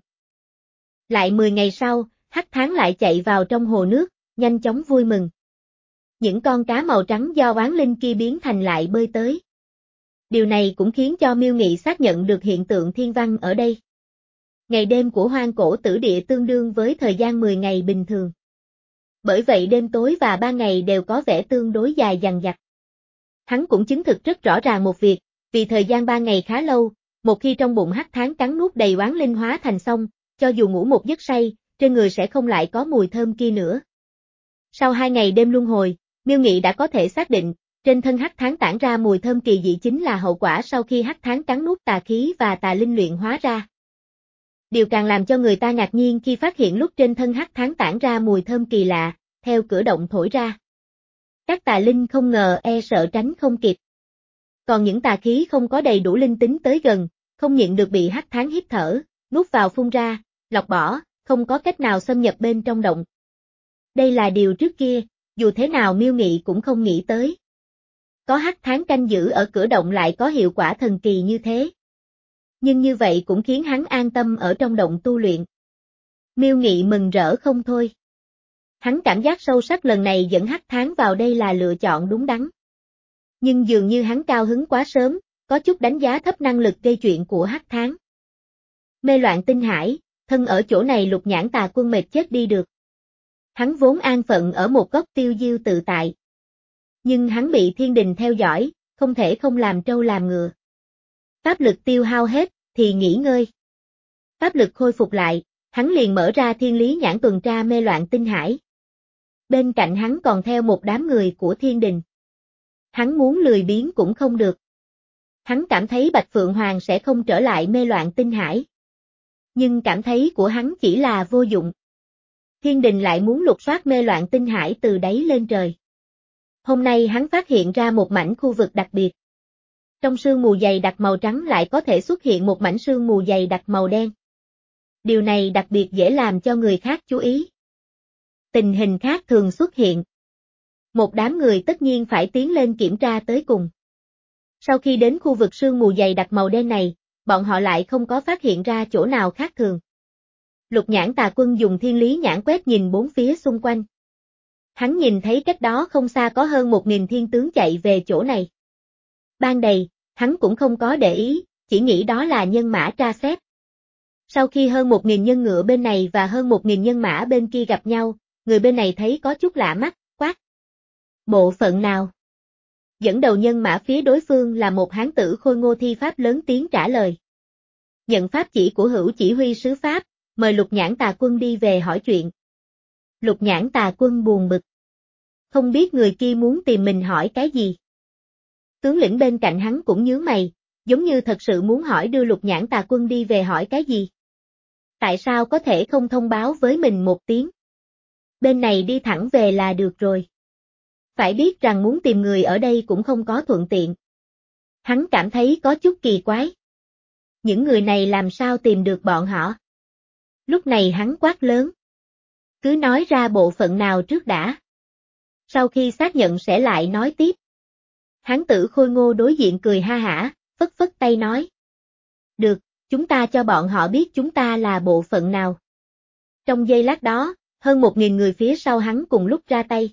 Lại mười ngày sau, hắc thán lại chạy vào trong hồ nước, nhanh chóng vui mừng. Những con cá màu trắng do oán linh kia biến thành lại bơi tới. Điều này cũng khiến cho Miêu Nghị xác nhận được hiện tượng thiên văn ở đây. Ngày đêm của hoang cổ tử địa tương đương với thời gian mười ngày bình thường. Bởi vậy đêm tối và ban ngày đều có vẻ tương đối dài dằng dặc. Hắn cũng chứng thực rất rõ ràng một việc, vì thời gian ba ngày khá lâu, một khi trong bụng hắc thán cắn nuốt đầy oán linh hóa thành xong, cho dù ngủ một giấc say, trên người sẽ không lại có mùi thơm kia nữa. Sau hai ngày đêm luân hồi, Miêu Nghị đã có thể xác định, trên thân hắc thán tản ra mùi thơm kỳ dị chính là hậu quả sau khi hắc thán cắn nuốt tà khí và tà linh luyện hóa ra. Điều càng làm cho người ta ngạc nhiên khi phát hiện lúc trên thân hắc thán tản ra mùi thơm kỳ lạ, theo cửa động thổi ra. Các tà linh không ngờ e sợ tránh không kịp. Còn những tà khí không có đầy đủ linh tính tới gần, không nhịn được bị hắc thán hít thở, nuốt vào phun ra, lọc bỏ, không có cách nào xâm nhập bên trong động. Đây là điều trước kia, dù thế nào Miêu Nghị cũng không nghĩ tới. Có hắc thán canh giữ ở cửa động lại có hiệu quả thần kỳ như thế. Nhưng như vậy cũng khiến hắn an tâm ở trong động tu luyện. Miêu Nghị mừng rỡ không thôi. Hắn cảm giác sâu sắc lần này dẫn hắc thán vào đây là lựa chọn đúng đắn. Nhưng dường như hắn cao hứng quá sớm, có chút đánh giá thấp năng lực gây chuyện của hắc thán. Mê loạn tinh hải, thân ở chỗ này Lục Nhãn Tà Quân mệt chết đi được. Hắn vốn an phận ở một góc tiêu diêu tự tại. Nhưng hắn bị thiên đình theo dõi, không thể không làm trâu làm ngựa. Pháp lực tiêu hao hết, thì nghỉ ngơi. Pháp lực khôi phục lại, hắn liền mở ra thiên lý nhãn tuần tra mê loạn tinh hải. Bên cạnh hắn còn theo một đám người của thiên đình. Hắn muốn lười biếng cũng không được. Hắn cảm thấy Bạch Phượng Hoàng sẽ không trở lại mê loạn tinh hải. Nhưng cảm thấy của hắn chỉ là vô dụng. Thiên đình lại muốn lục soát mê loạn tinh hải từ đáy lên trời. Hôm nay hắn phát hiện ra một mảnh khu vực đặc biệt. Trong sương mù dày đặc màu trắng lại có thể xuất hiện một mảnh sương mù dày đặc màu đen. Điều này đặc biệt dễ làm cho người khác chú ý. Tình hình khác thường xuất hiện. Một đám người tất nhiên phải tiến lên kiểm tra tới cùng. Sau khi đến khu vực sương mù dày đặc màu đen này, bọn họ lại không có phát hiện ra chỗ nào khác thường. Lục Nhãn Tà Quân dùng thiên lý nhãn quét nhìn bốn phía xung quanh. Hắn nhìn thấy cách đó không xa có hơn một nghìn thiên tướng chạy về chỗ này. Ban đầu, hắn cũng không có để ý, chỉ nghĩ đó là nhân mã tra xét. Sau khi hơn một nghìn nhân ngựa bên này và hơn một nghìn nhân mã bên kia gặp nhau, người bên này thấy có chút lạ mắt, quát. Bộ phận nào? Dẫn đầu nhân mã phía đối phương là một hán tử khôi ngô thi pháp lớn tiếng trả lời. Nhận pháp chỉ của hữu chỉ huy sứ Pháp, mời Lục Nhãn Tà Quân đi về hỏi chuyện. Lục Nhãn Tà Quân buồn bực. Không biết người kia muốn tìm mình hỏi cái gì. Tướng lĩnh bên cạnh hắn cũng nhướng mày, giống như thật sự muốn hỏi đưa Lục Nhãn Tà Quân đi về hỏi cái gì. Tại sao có thể không thông báo với mình một tiếng? Bên này đi thẳng về là được rồi. Phải biết rằng muốn tìm người ở đây cũng không có thuận tiện. Hắn cảm thấy có chút kỳ quái. Những người này làm sao tìm được bọn họ? Lúc này hắn quát lớn. Cứ nói ra bộ phận nào trước đã. Sau khi xác nhận sẽ lại nói tiếp. Hán tử khôi ngô đối diện cười ha hả, phất phất tay nói. Được, chúng ta cho bọn họ biết chúng ta là bộ phận nào. Trong giây lát đó, hơn một nghìn người phía sau hắn cùng lúc ra tay.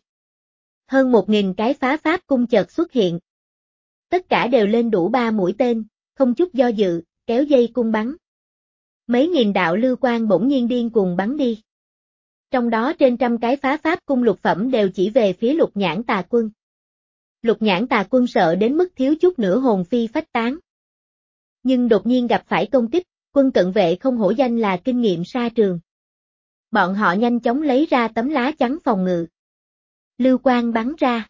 Hơn một nghìn cái phá pháp cung chợt xuất hiện. Tất cả đều lên đủ ba mũi tên, không chút do dự, kéo dây cung bắn. Mấy nghìn đạo lưu quang bỗng nhiên điên cuồng bắn đi. Trong đó trên trăm cái phá pháp cung lục phẩm đều chỉ về phía Lục Nhãn Tà Quân. Lục Nhãn Tà Quân sợ đến mức thiếu chút nữa hồn phi phách tán. Nhưng đột nhiên gặp phải công kích, Quân cận vệ không hổ danh là kinh nghiệm sa trường. Bọn họ nhanh chóng lấy ra tấm lá chắn phòng ngự. Lưu quang bắn ra.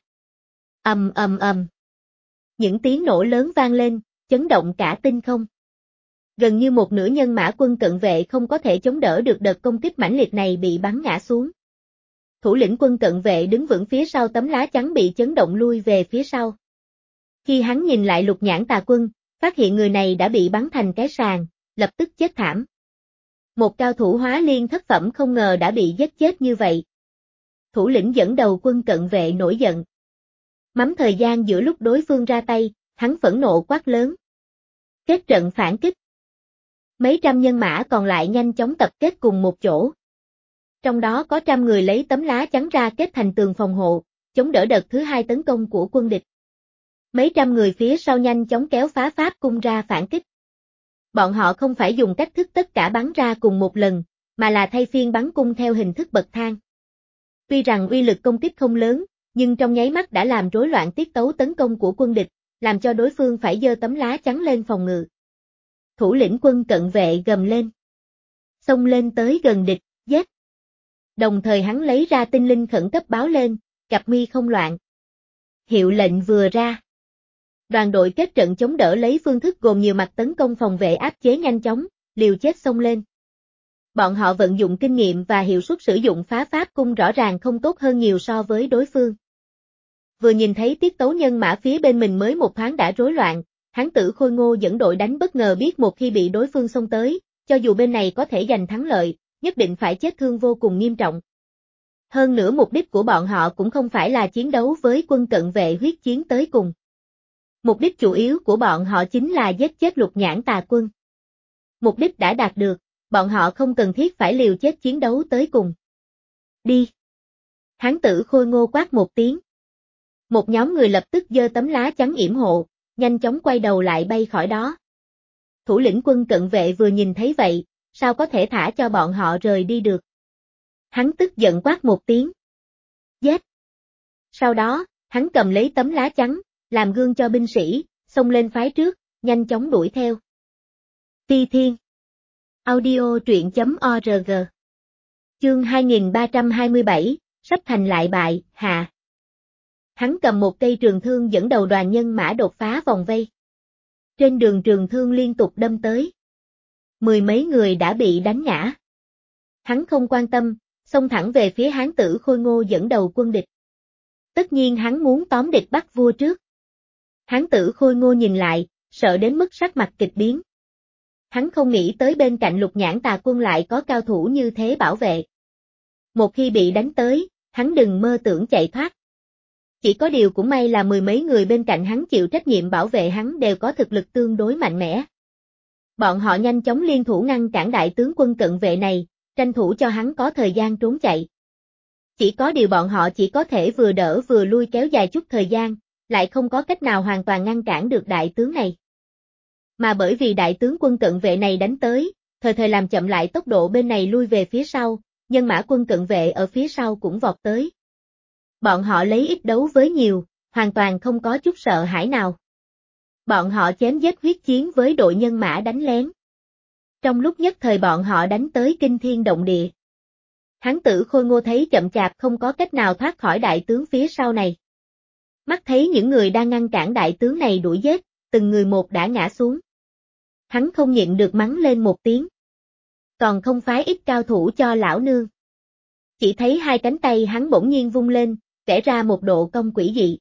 Ầm ầm ầm. Những tiếng nổ lớn vang lên, chấn động cả tinh không. Gần như một nửa nhân mã Quân cận vệ không có thể chống đỡ được đợt công kích mãnh liệt này bị bắn ngã xuống. Thủ lĩnh Quân cận vệ đứng vững phía sau tấm lá chắn bị chấn động lui về phía sau. Khi hắn nhìn lại Lục Nhãn Tà Quân, phát hiện người này đã bị bắn thành cái sàng, lập tức chết thảm. Một cao thủ hóa liên thất phẩm không ngờ đã bị giết chết như vậy. Thủ lĩnh dẫn đầu Quân cận vệ nổi giận. Mắm thời gian giữa lúc đối phương ra tay, hắn phẫn nộ quát lớn. Kết trận phản kích. Mấy trăm nhân mã còn lại nhanh chóng tập kết cùng một chỗ. Trong đó có trăm người lấy tấm lá chắn ra kết thành tường phòng hộ, chống đỡ đợt thứ hai tấn công của quân địch. Mấy trăm người phía sau nhanh chóng kéo phá pháp cung ra phản kích. Bọn họ không phải dùng cách thức tất cả bắn ra cùng một lần, mà là thay phiên bắn cung theo hình thức bậc thang. Tuy rằng uy lực công kích không lớn, nhưng trong nháy mắt đã làm rối loạn tiết tấu tấn công của quân địch, làm cho đối phương phải giơ tấm lá chắn lên phòng ngự. Thủ lĩnh Quân cận vệ gầm lên. Xông lên tới gần địch, giết. Đồng thời hắn lấy ra tinh linh khẩn cấp báo lên, cặp mi không loạn. Hiệu lệnh vừa ra. Đoàn đội kết trận chống đỡ lấy phương thức gồm nhiều mặt tấn công phòng vệ áp chế nhanh chóng, liều chết xông lên. Bọn họ vận dụng kinh nghiệm và hiệu suất sử dụng phá pháp cung rõ ràng không tốt hơn nhiều so với đối phương. Vừa nhìn thấy tiết tấu nhân mã phía bên mình mới một thoáng đã rối loạn, Hán Tử Khôi Ngô dẫn đội đánh bất ngờ biết một khi bị đối phương xông tới, cho dù bên này có thể giành thắng lợi, nhất định phải chết thương vô cùng nghiêm trọng. Hơn nữa mục đích của bọn họ cũng không phải là chiến đấu với quân cận vệ huyết chiến tới cùng. Mục đích chủ yếu của bọn họ chính là giết chết Lục Nhãn Tà Quân. Mục đích đã đạt được, bọn họ không cần thiết phải liều chết chiến đấu tới cùng. Đi! Hán Tử Khôi Ngô quát một tiếng. Một nhóm người lập tức giơ tấm lá chắn yểm hộ, nhanh chóng quay đầu lại bay khỏi đó. Thủ lĩnh Quân cận vệ vừa nhìn thấy vậy, sao có thể thả cho bọn họ rời đi được. Hắn tức giận quát một tiếng. Giết! Sau đó, hắn cầm lấy tấm lá chắn, làm gương cho binh sĩ, xông lên phái trước, nhanh chóng đuổi theo. Ti Thiên Audio truyện chấm org Chương hai nghìn ba trăm hai mươi bảy, sắp thành lại bại, hạ. Hắn cầm một cây trường thương dẫn đầu đoàn nhân mã đột phá vòng vây. Trên đường trường thương liên tục đâm tới. Mười mấy người đã bị đánh ngã. Hắn không quan tâm, xông thẳng về phía Hán Tử Khôi Ngô dẫn đầu quân địch. Tất nhiên hắn muốn tóm địch bắt vua trước. Hán Tử Khôi Ngô nhìn lại, sợ đến mức sắc mặt kịch biến. Hắn không nghĩ tới bên cạnh Lục Nhãn Tà Quân lại có cao thủ như thế bảo vệ. Một khi bị đánh tới, hắn đừng mơ tưởng chạy thoát. Chỉ có điều cũng may là mười mấy người bên cạnh hắn chịu trách nhiệm bảo vệ hắn đều có thực lực tương đối mạnh mẽ. Bọn họ nhanh chóng liên thủ ngăn cản đại tướng quân cận vệ này, tranh thủ cho hắn có thời gian trốn chạy. Chỉ có điều bọn họ chỉ có thể vừa đỡ vừa lui kéo dài chút thời gian, lại không có cách nào hoàn toàn ngăn cản được đại tướng này. Mà bởi vì đại tướng quân cận vệ này đánh tới, thời thời làm chậm lại tốc độ bên này lui về phía sau, nhân mã quân cận vệ ở phía sau cũng vọt tới. Bọn họ lấy ít đấu với nhiều, hoàn toàn không có chút sợ hãi nào. Bọn họ chém giết huyết chiến với đội nhân mã đánh lén. Trong lúc nhất thời bọn họ đánh tới kinh thiên động địa. Hán Tử Khôi Ngô thấy chậm chạp không có cách nào thoát khỏi đại tướng phía sau này. Mắt thấy những người đang ngăn cản đại tướng này đuổi giết, từng người một đã ngã xuống. Hắn không nhịn được mắng lên một tiếng. Còn không phái ít cao thủ cho lão nương. Chỉ thấy hai cánh tay hắn bỗng nhiên vung lên, vẽ ra một độ cong quỷ dị.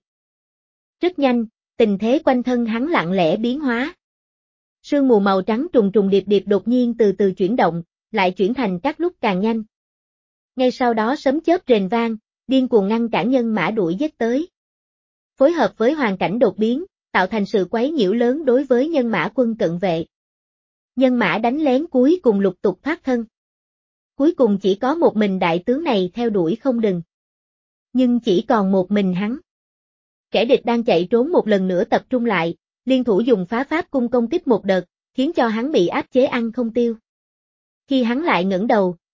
Rất nhanh, tình thế quanh thân hắn lặng lẽ biến hóa. Sương mù màu trắng trùng trùng điệp điệp đột nhiên từ từ chuyển động, lại chuyển thành các lúc càng nhanh. Ngay sau đó sấm chớp rền vang, điên cuồng ngăn cản nhân mã đuổi giết tới. Phối hợp với hoàn cảnh đột biến, tạo thành sự quấy nhiễu lớn đối với nhân mã quân cận vệ. Nhân mã đánh lén cuối cùng lục tục thoát thân. Cuối cùng chỉ có một mình đại tướng này theo đuổi không ngừng. Nhưng chỉ còn một mình hắn. Kẻ địch đang chạy trốn một lần nữa tập trung lại, liên thủ dùng phá pháp cung công kích một đợt, khiến cho hắn bị áp chế ăn không tiêu. Khi hắn lại ngẩng đầu,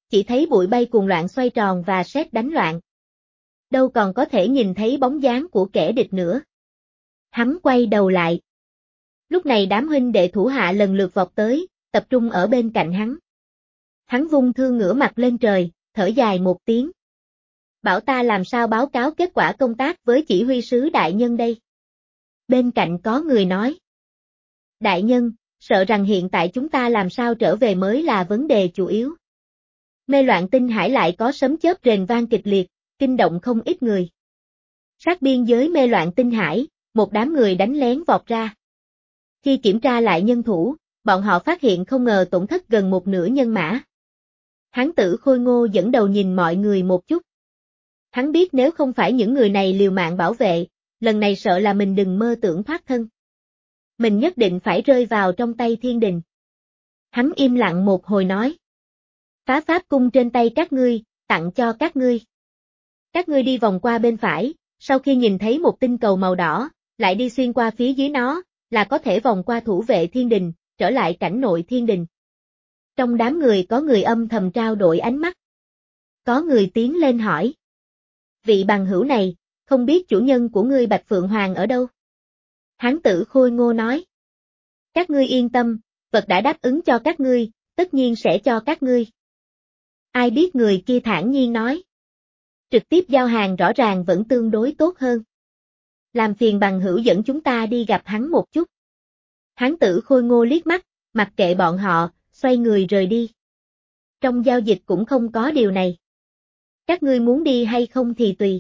chỉ thấy bụi bay cuồng loạn xoay tròn và sét đánh loạn. Đâu còn có thể nhìn thấy bóng dáng của kẻ địch nữa. Hắn quay đầu lại. Lúc này đám huynh đệ thủ hạ lần lượt vọt tới, tập trung ở bên cạnh hắn. Hắn vung thương ngửa mặt lên trời, thở dài một tiếng. Bảo ta làm sao báo cáo kết quả công tác với chỉ huy sứ đại nhân đây? Bên cạnh có người nói. Đại nhân, sợ rằng hiện tại chúng ta làm sao trở về mới là vấn đề chủ yếu. Mê loạn tinh hải lại có sấm chớp rền vang kịch liệt, kinh động không ít người. Sát biên giới mê loạn tinh hải, một đám người đánh lén vọt ra. Khi kiểm tra lại nhân thủ, bọn họ phát hiện không ngờ tổn thất gần một nửa nhân mã. Hán tử Khôi Ngô dẫn đầu nhìn mọi người một chút. Hắn biết nếu không phải những người này liều mạng bảo vệ, lần này sợ là mình đừng mơ tưởng thoát thân. Mình nhất định phải rơi vào trong tay thiên đình. Hắn im lặng một hồi nói. Phá pháp cung trên tay các ngươi, tặng cho các ngươi. Các ngươi đi vòng qua bên phải, sau khi nhìn thấy một tinh cầu màu đỏ, lại đi xuyên qua phía dưới nó, là có thể vòng qua thủ vệ thiên đình, trở lại cảnh nội thiên đình. Trong đám người có người âm thầm trao đổi ánh mắt. Có người tiến lên hỏi. Vị bằng hữu này, không biết chủ nhân của ngươi Bạch Phượng Hoàng ở đâu? Hán tử Khôi Ngô nói. Các ngươi yên tâm, vật đã đáp ứng cho các ngươi, tất nhiên sẽ cho các ngươi. Ai biết người kia thản nhiên nói. Trực tiếp giao hàng rõ ràng vẫn tương đối tốt hơn. Làm phiền bằng hữu dẫn chúng ta đi gặp hắn một chút. Hán tử Khôi Ngô liếc mắt, mặc kệ bọn họ, xoay người rời đi. Trong giao dịch cũng không có điều này. Các ngươi muốn đi hay không thì tùy.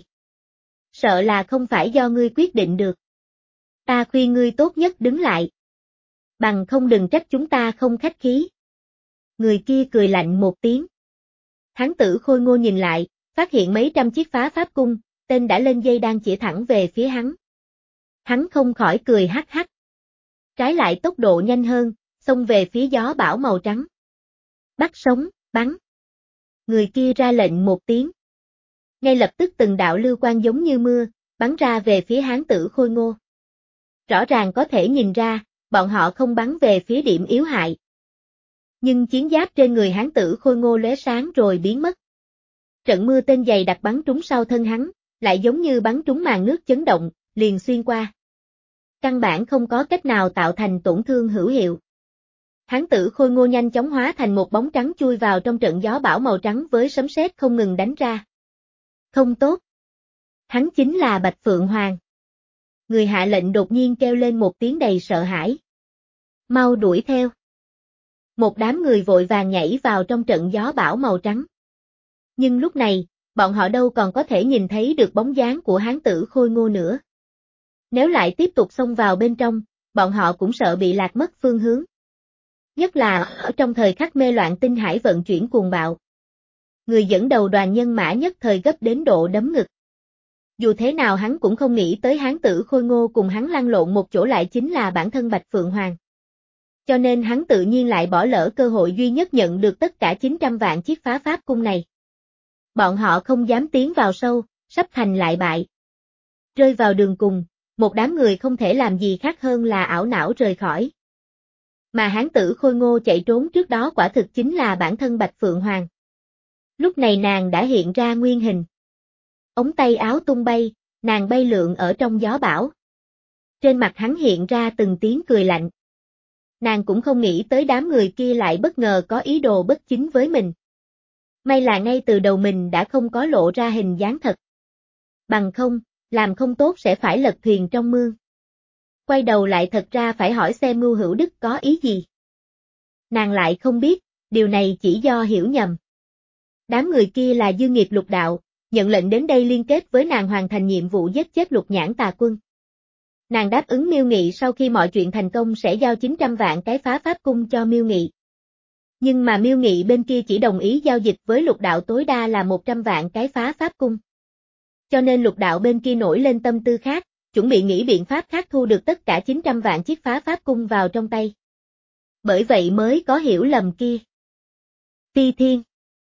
Sợ là không phải do ngươi quyết định được. Ta khuyên ngươi tốt nhất đứng lại. Bằng không đừng trách chúng ta không khách khí. Người kia cười lạnh một tiếng. Hán tử Khôi Ngô nhìn lại, phát hiện mấy trăm chiếc phá pháp cung, tên đã lên dây đang chỉ thẳng về phía hắn. Hắn không khỏi cười hắc hắc. Trái lại tốc độ nhanh hơn, xông về phía gió bão màu trắng. Bắt sống, bắn. Người kia ra lệnh một tiếng. Ngay lập tức từng đạo lưu quang giống như mưa, bắn ra về phía hán tử Khôi Ngô. Rõ ràng có thể nhìn ra, bọn họ không bắn về phía điểm yếu hại. Nhưng chiến giáp trên người hán tử Khôi Ngô lóe sáng rồi biến mất. Trận mưa tên dày đặc bắn trúng sau thân hắn, lại giống như bắn trúng màn nước chấn động, liền xuyên qua. Căn bản không có cách nào tạo thành tổn thương hữu hiệu. Hán tử Khôi Ngô nhanh chóng hóa thành một bóng trắng chui vào trong trận gió bão màu trắng với sấm sét không ngừng đánh ra. Không tốt. Hắn chính là Bạch Phượng Hoàng. Người hạ lệnh đột nhiên kêu lên một tiếng đầy sợ hãi. Mau đuổi theo. Một đám người vội vàng nhảy vào trong trận gió bão màu trắng. Nhưng lúc này, bọn họ đâu còn có thể nhìn thấy được bóng dáng của hán tử Khôi Ngô nữa. Nếu lại tiếp tục xông vào bên trong, bọn họ cũng sợ bị lạc mất phương hướng. Nhất là ở trong thời khắc mê loạn tinh hải vận chuyển cuồng bạo. Người dẫn đầu đoàn nhân mã nhất thời gấp đến độ đấm ngực. Dù thế nào hắn cũng không nghĩ tới hán tử Khôi Ngô cùng hắn lăn lộn một chỗ lại chính là bản thân Bạch Phượng Hoàng. Cho nên hắn tự nhiên lại bỏ lỡ cơ hội duy nhất nhận được tất cả chín trăm vạn chiếc phá pháp cung này. Bọn họ không dám tiến vào sâu, sắp thành lại bại. Rơi vào đường cùng, một đám người không thể làm gì khác hơn là ảo não rời khỏi. Mà hán tử Khôi Ngô chạy trốn trước đó quả thực chính là bản thân Bạch Phượng Hoàng. Lúc này nàng đã hiện ra nguyên hình. Ống tay áo tung bay, nàng bay lượn ở trong gió bão. Trên mặt hắn hiện ra từng tiếng cười lạnh. Nàng cũng không nghĩ tới đám người kia lại bất ngờ có ý đồ bất chính với mình. May là ngay từ đầu mình đã không có lộ ra hình dáng thật. Bằng không, làm không tốt sẽ phải lật thuyền trong mương. Quay đầu lại thật ra phải hỏi xem Ngưu Hữu Đức có ý gì. Nàng lại không biết, điều này chỉ do hiểu nhầm. Đám người kia là dư nghiệp Lục Đạo, nhận lệnh đến đây liên kết với nàng hoàn thành nhiệm vụ giết chết Lục Nhãn Tà Quân. Nàng đáp ứng Miêu Nghị sau khi mọi chuyện thành công sẽ giao chín trăm vạn cái phá pháp cung cho Miêu Nghị. Nhưng mà Miêu Nghị bên kia chỉ đồng ý giao dịch với Lục Đạo tối đa là một trăm vạn cái phá pháp cung. Cho nên Lục Đạo bên kia nổi lên tâm tư khác, chuẩn bị nghĩ biện pháp khác thu được tất cả chín trăm vạn chiếc phá pháp cung vào trong tay. Bởi vậy mới có hiểu lầm kia. Ti Thiên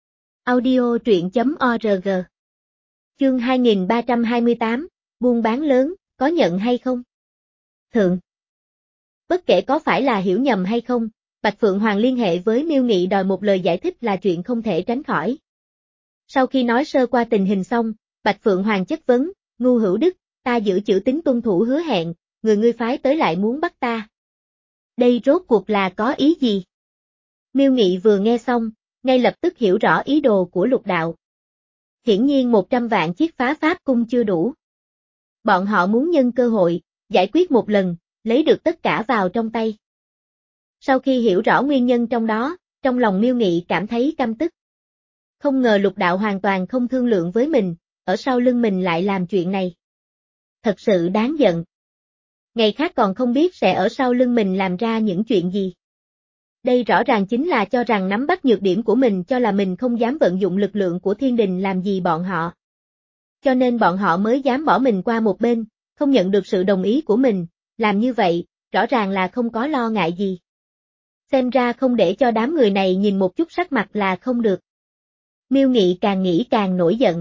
Audio truyện chấm org Chương hai nghìn ba trăm hai mươi tám, buôn bán lớn, có nhận hay không? Thượng. Bất kể có phải là hiểu nhầm hay không, Bạch Phượng Hoàng liên hệ với Miêu Nghị đòi một lời giải thích là chuyện không thể tránh khỏi. Sau khi nói sơ qua tình hình xong, Bạch Phượng Hoàng chất vấn, Ngu Hữu Đức, ta giữ chữ tín tuân thủ hứa hẹn, người ngươi phái tới lại muốn bắt ta. Đây rốt cuộc là có ý gì? Miêu Nghị vừa nghe xong, ngay lập tức hiểu rõ ý đồ của Lục Đạo. Hiển nhiên một trăm vạn chiếc phá pháp cung chưa đủ. Bọn họ muốn nhân cơ hội, giải quyết một lần, lấy được tất cả vào trong tay. Sau khi hiểu rõ nguyên nhân trong đó, trong lòng Miêu Nghị cảm thấy căm tức. Không ngờ Lục Đạo hoàn toàn không thương lượng với mình, ở sau lưng mình lại làm chuyện này. Thật sự đáng giận. Ngày khác còn không biết sẽ ở sau lưng mình làm ra những chuyện gì. Đây rõ ràng chính là cho rằng nắm bắt nhược điểm của mình, cho là mình không dám vận dụng lực lượng của thiên đình làm gì bọn họ. Cho nên bọn họ mới dám bỏ mình qua một bên, không nhận được sự đồng ý của mình, làm như vậy, rõ ràng là không có lo ngại gì. Xem ra không để cho đám người này nhìn một chút sắc mặt là không được. Miêu Nghị càng nghĩ càng nổi giận.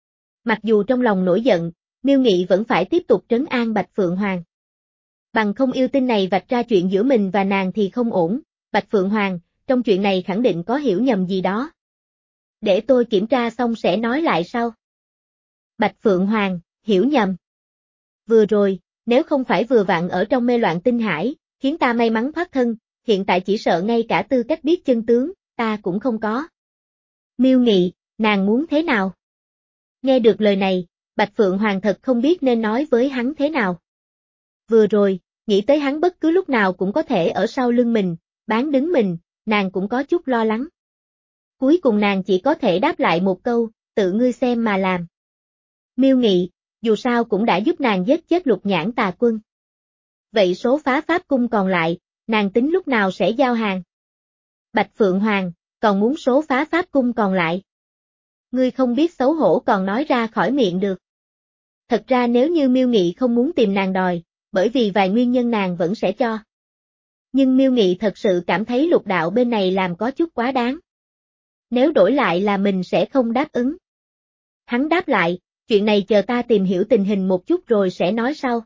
Mặc dù trong lòng nổi giận, Miêu Nghị vẫn phải tiếp tục trấn an Bạch Phượng Hoàng. Bằng không yêu tinh này vạch ra chuyện giữa mình và nàng thì không ổn, Bạch Phượng Hoàng, trong chuyện này khẳng định có hiểu nhầm gì đó. Để tôi kiểm tra xong sẽ nói lại sau. Bạch Phượng Hoàng, hiểu nhầm. Vừa rồi, nếu không phải vừa vặn ở trong mê loạn tinh hải, khiến ta may mắn thoát thân, hiện tại chỉ sợ ngay cả tư cách biết chân tướng, ta cũng không có. Miêu Nghị, nàng muốn thế nào? Nghe được lời này, Bạch Phượng Hoàng thật không biết nên nói với hắn thế nào. Vừa rồi, nghĩ tới hắn bất cứ lúc nào cũng có thể ở sau lưng mình, bán đứng mình, nàng cũng có chút lo lắng. Cuối cùng nàng chỉ có thể đáp lại một câu, tự ngươi xem mà làm. Miêu Nghị, dù sao cũng đã giúp nàng giết chết Lục Nhãn Tà Quân. Vậy số phá pháp cung còn lại, nàng tính lúc nào sẽ giao hàng? Bạch Phượng Hoàng, còn muốn số phá pháp cung còn lại? Ngươi không biết xấu hổ còn nói ra khỏi miệng được. Thật ra nếu như Miêu Nghị không muốn tìm nàng đòi, bởi vì vài nguyên nhân nàng vẫn sẽ cho. Nhưng Miêu Nghị thật sự cảm thấy Lục Đạo bên này làm có chút quá đáng. Nếu đổi lại là mình sẽ không đáp ứng. Hắn đáp lại, chuyện này chờ ta tìm hiểu tình hình một chút rồi sẽ nói sau.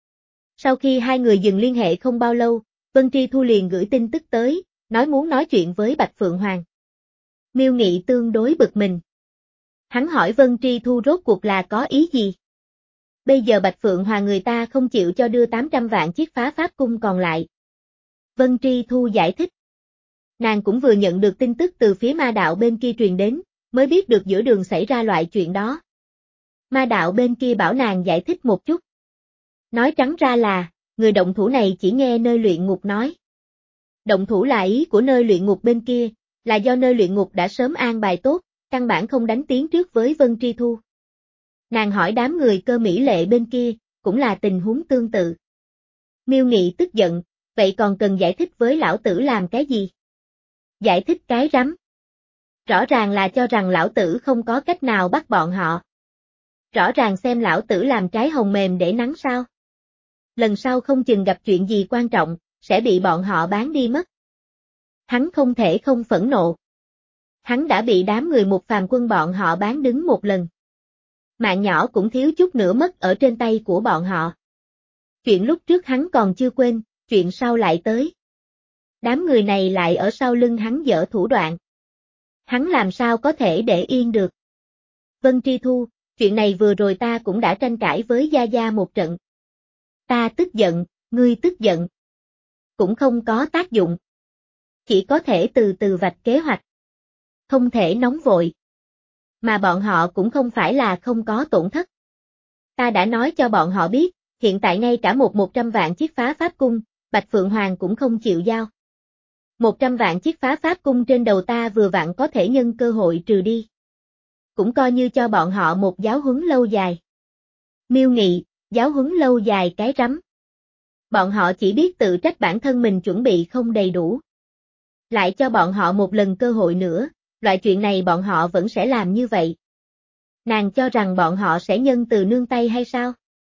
Sau khi hai người dừng liên hệ không bao lâu, Vân Tri Thu liền gửi tin tức tới, nói muốn nói chuyện với Bạch Phượng Hoàng. Miêu Nghị tương đối bực mình. Hắn hỏi Vân Tri Thu rốt cuộc là có ý gì? Bây giờ Bạch Phượng Hoàng người ta không chịu cho đưa tám trăm vạn chiếc phá pháp cung còn lại. Vân Tri Thu giải thích. Nàng cũng vừa nhận được tin tức từ phía ma đạo bên kia truyền đến, mới biết được giữa đường xảy ra loại chuyện đó. Ma đạo bên kia bảo nàng giải thích một chút. Nói trắng ra là, người động thủ này chỉ nghe nơi luyện ngục nói. Động thủ là ý của nơi luyện ngục bên kia, là do nơi luyện ngục đã sớm an bài tốt, căn bản không đánh tiếng trước với Vân Tri Thu. Nàng hỏi đám người Cơ Mỹ Lệ bên kia, cũng là tình huống tương tự. Miêu Nghị tức giận, vậy còn cần giải thích với lão tử làm cái gì? Giải thích cái rắm. Rõ ràng là cho rằng lão tử không có cách nào bắt bọn họ. Rõ ràng xem lão tử làm trái hồng mềm để nắng sao. Lần sau không chừng gặp chuyện gì quan trọng, sẽ bị bọn họ bán đi mất. Hắn không thể không phẫn nộ. Hắn đã bị đám người Một Phàm Quân bọn họ bán đứng một lần. Mạng nhỏ cũng thiếu chút nữa mất ở trên tay của bọn họ. Chuyện lúc trước hắn còn chưa quên, chuyện sau lại tới. Đám người này lại ở sau lưng hắn dở thủ đoạn. Hắn làm sao có thể để yên được. Vân Tri Thu, chuyện này vừa rồi ta cũng đã tranh cãi với Gia Gia một trận. Ta tức giận, ngươi tức giận. Cũng không có tác dụng. Chỉ có thể từ từ vạch kế hoạch. Không thể nóng vội. Mà bọn họ cũng không phải là không có tổn thất. Ta đã nói cho bọn họ biết, hiện tại ngay cả một một trăm vạn chiếc phá pháp cung, Bạch Phượng Hoàng cũng không chịu giao. Một trăm vạn chiếc phá pháp cung trên đầu ta vừa vặn có thể nhân cơ hội trừ đi. Cũng coi như cho bọn họ một giáo huấn lâu dài. Miêu Nghị, giáo huấn lâu dài cái rắm. Bọn họ chỉ biết tự trách bản thân mình chuẩn bị không đầy đủ. Lại cho bọn họ một lần cơ hội nữa, loại chuyện này bọn họ vẫn sẽ làm như vậy. Nàng cho rằng bọn họ sẽ nhân từ nương tay hay sao?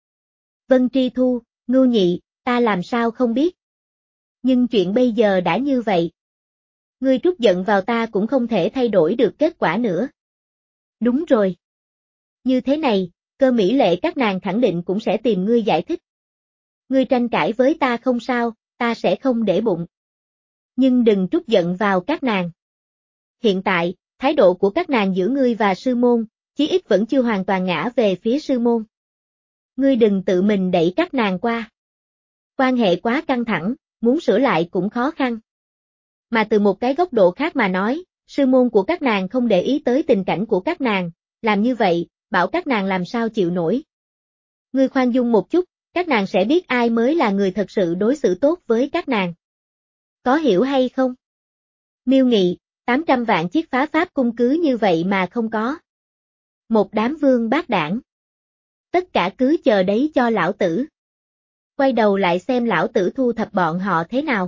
Vân Tri Thu, Ngưu Nhị, ta làm sao không biết. Nhưng chuyện bây giờ đã như vậy. Ngươi trút giận vào ta cũng không thể thay đổi được kết quả nữa. Đúng rồi. Như thế này, Cơ Mỹ Lệ các nàng khẳng định cũng sẽ tìm ngươi giải thích. Ngươi tranh cãi với ta không sao, ta sẽ không để bụng. Nhưng đừng trút giận vào các nàng. Hiện tại, thái độ của các nàng giữa ngươi và sư môn, chí ít vẫn chưa hoàn toàn ngã về phía sư môn. Ngươi đừng tự mình đẩy các nàng qua. Quan hệ quá căng thẳng, muốn sửa lại cũng khó khăn. Mà từ một cái góc độ khác mà nói, sư môn của các nàng không để ý tới tình cảnh của các nàng, làm như vậy, bảo các nàng làm sao chịu nổi. Ngươi khoan dung một chút, các nàng sẽ biết ai mới là người thật sự đối xử tốt với các nàng. Có hiểu hay không? Miêu Nghị, tám trăm vạn chiếc phá pháp cung cứ như vậy mà không có. Một đám vương bát đảng. Tất cả cứ chờ đấy cho lão tử. Quay đầu lại xem lão tử thu thập bọn họ thế nào.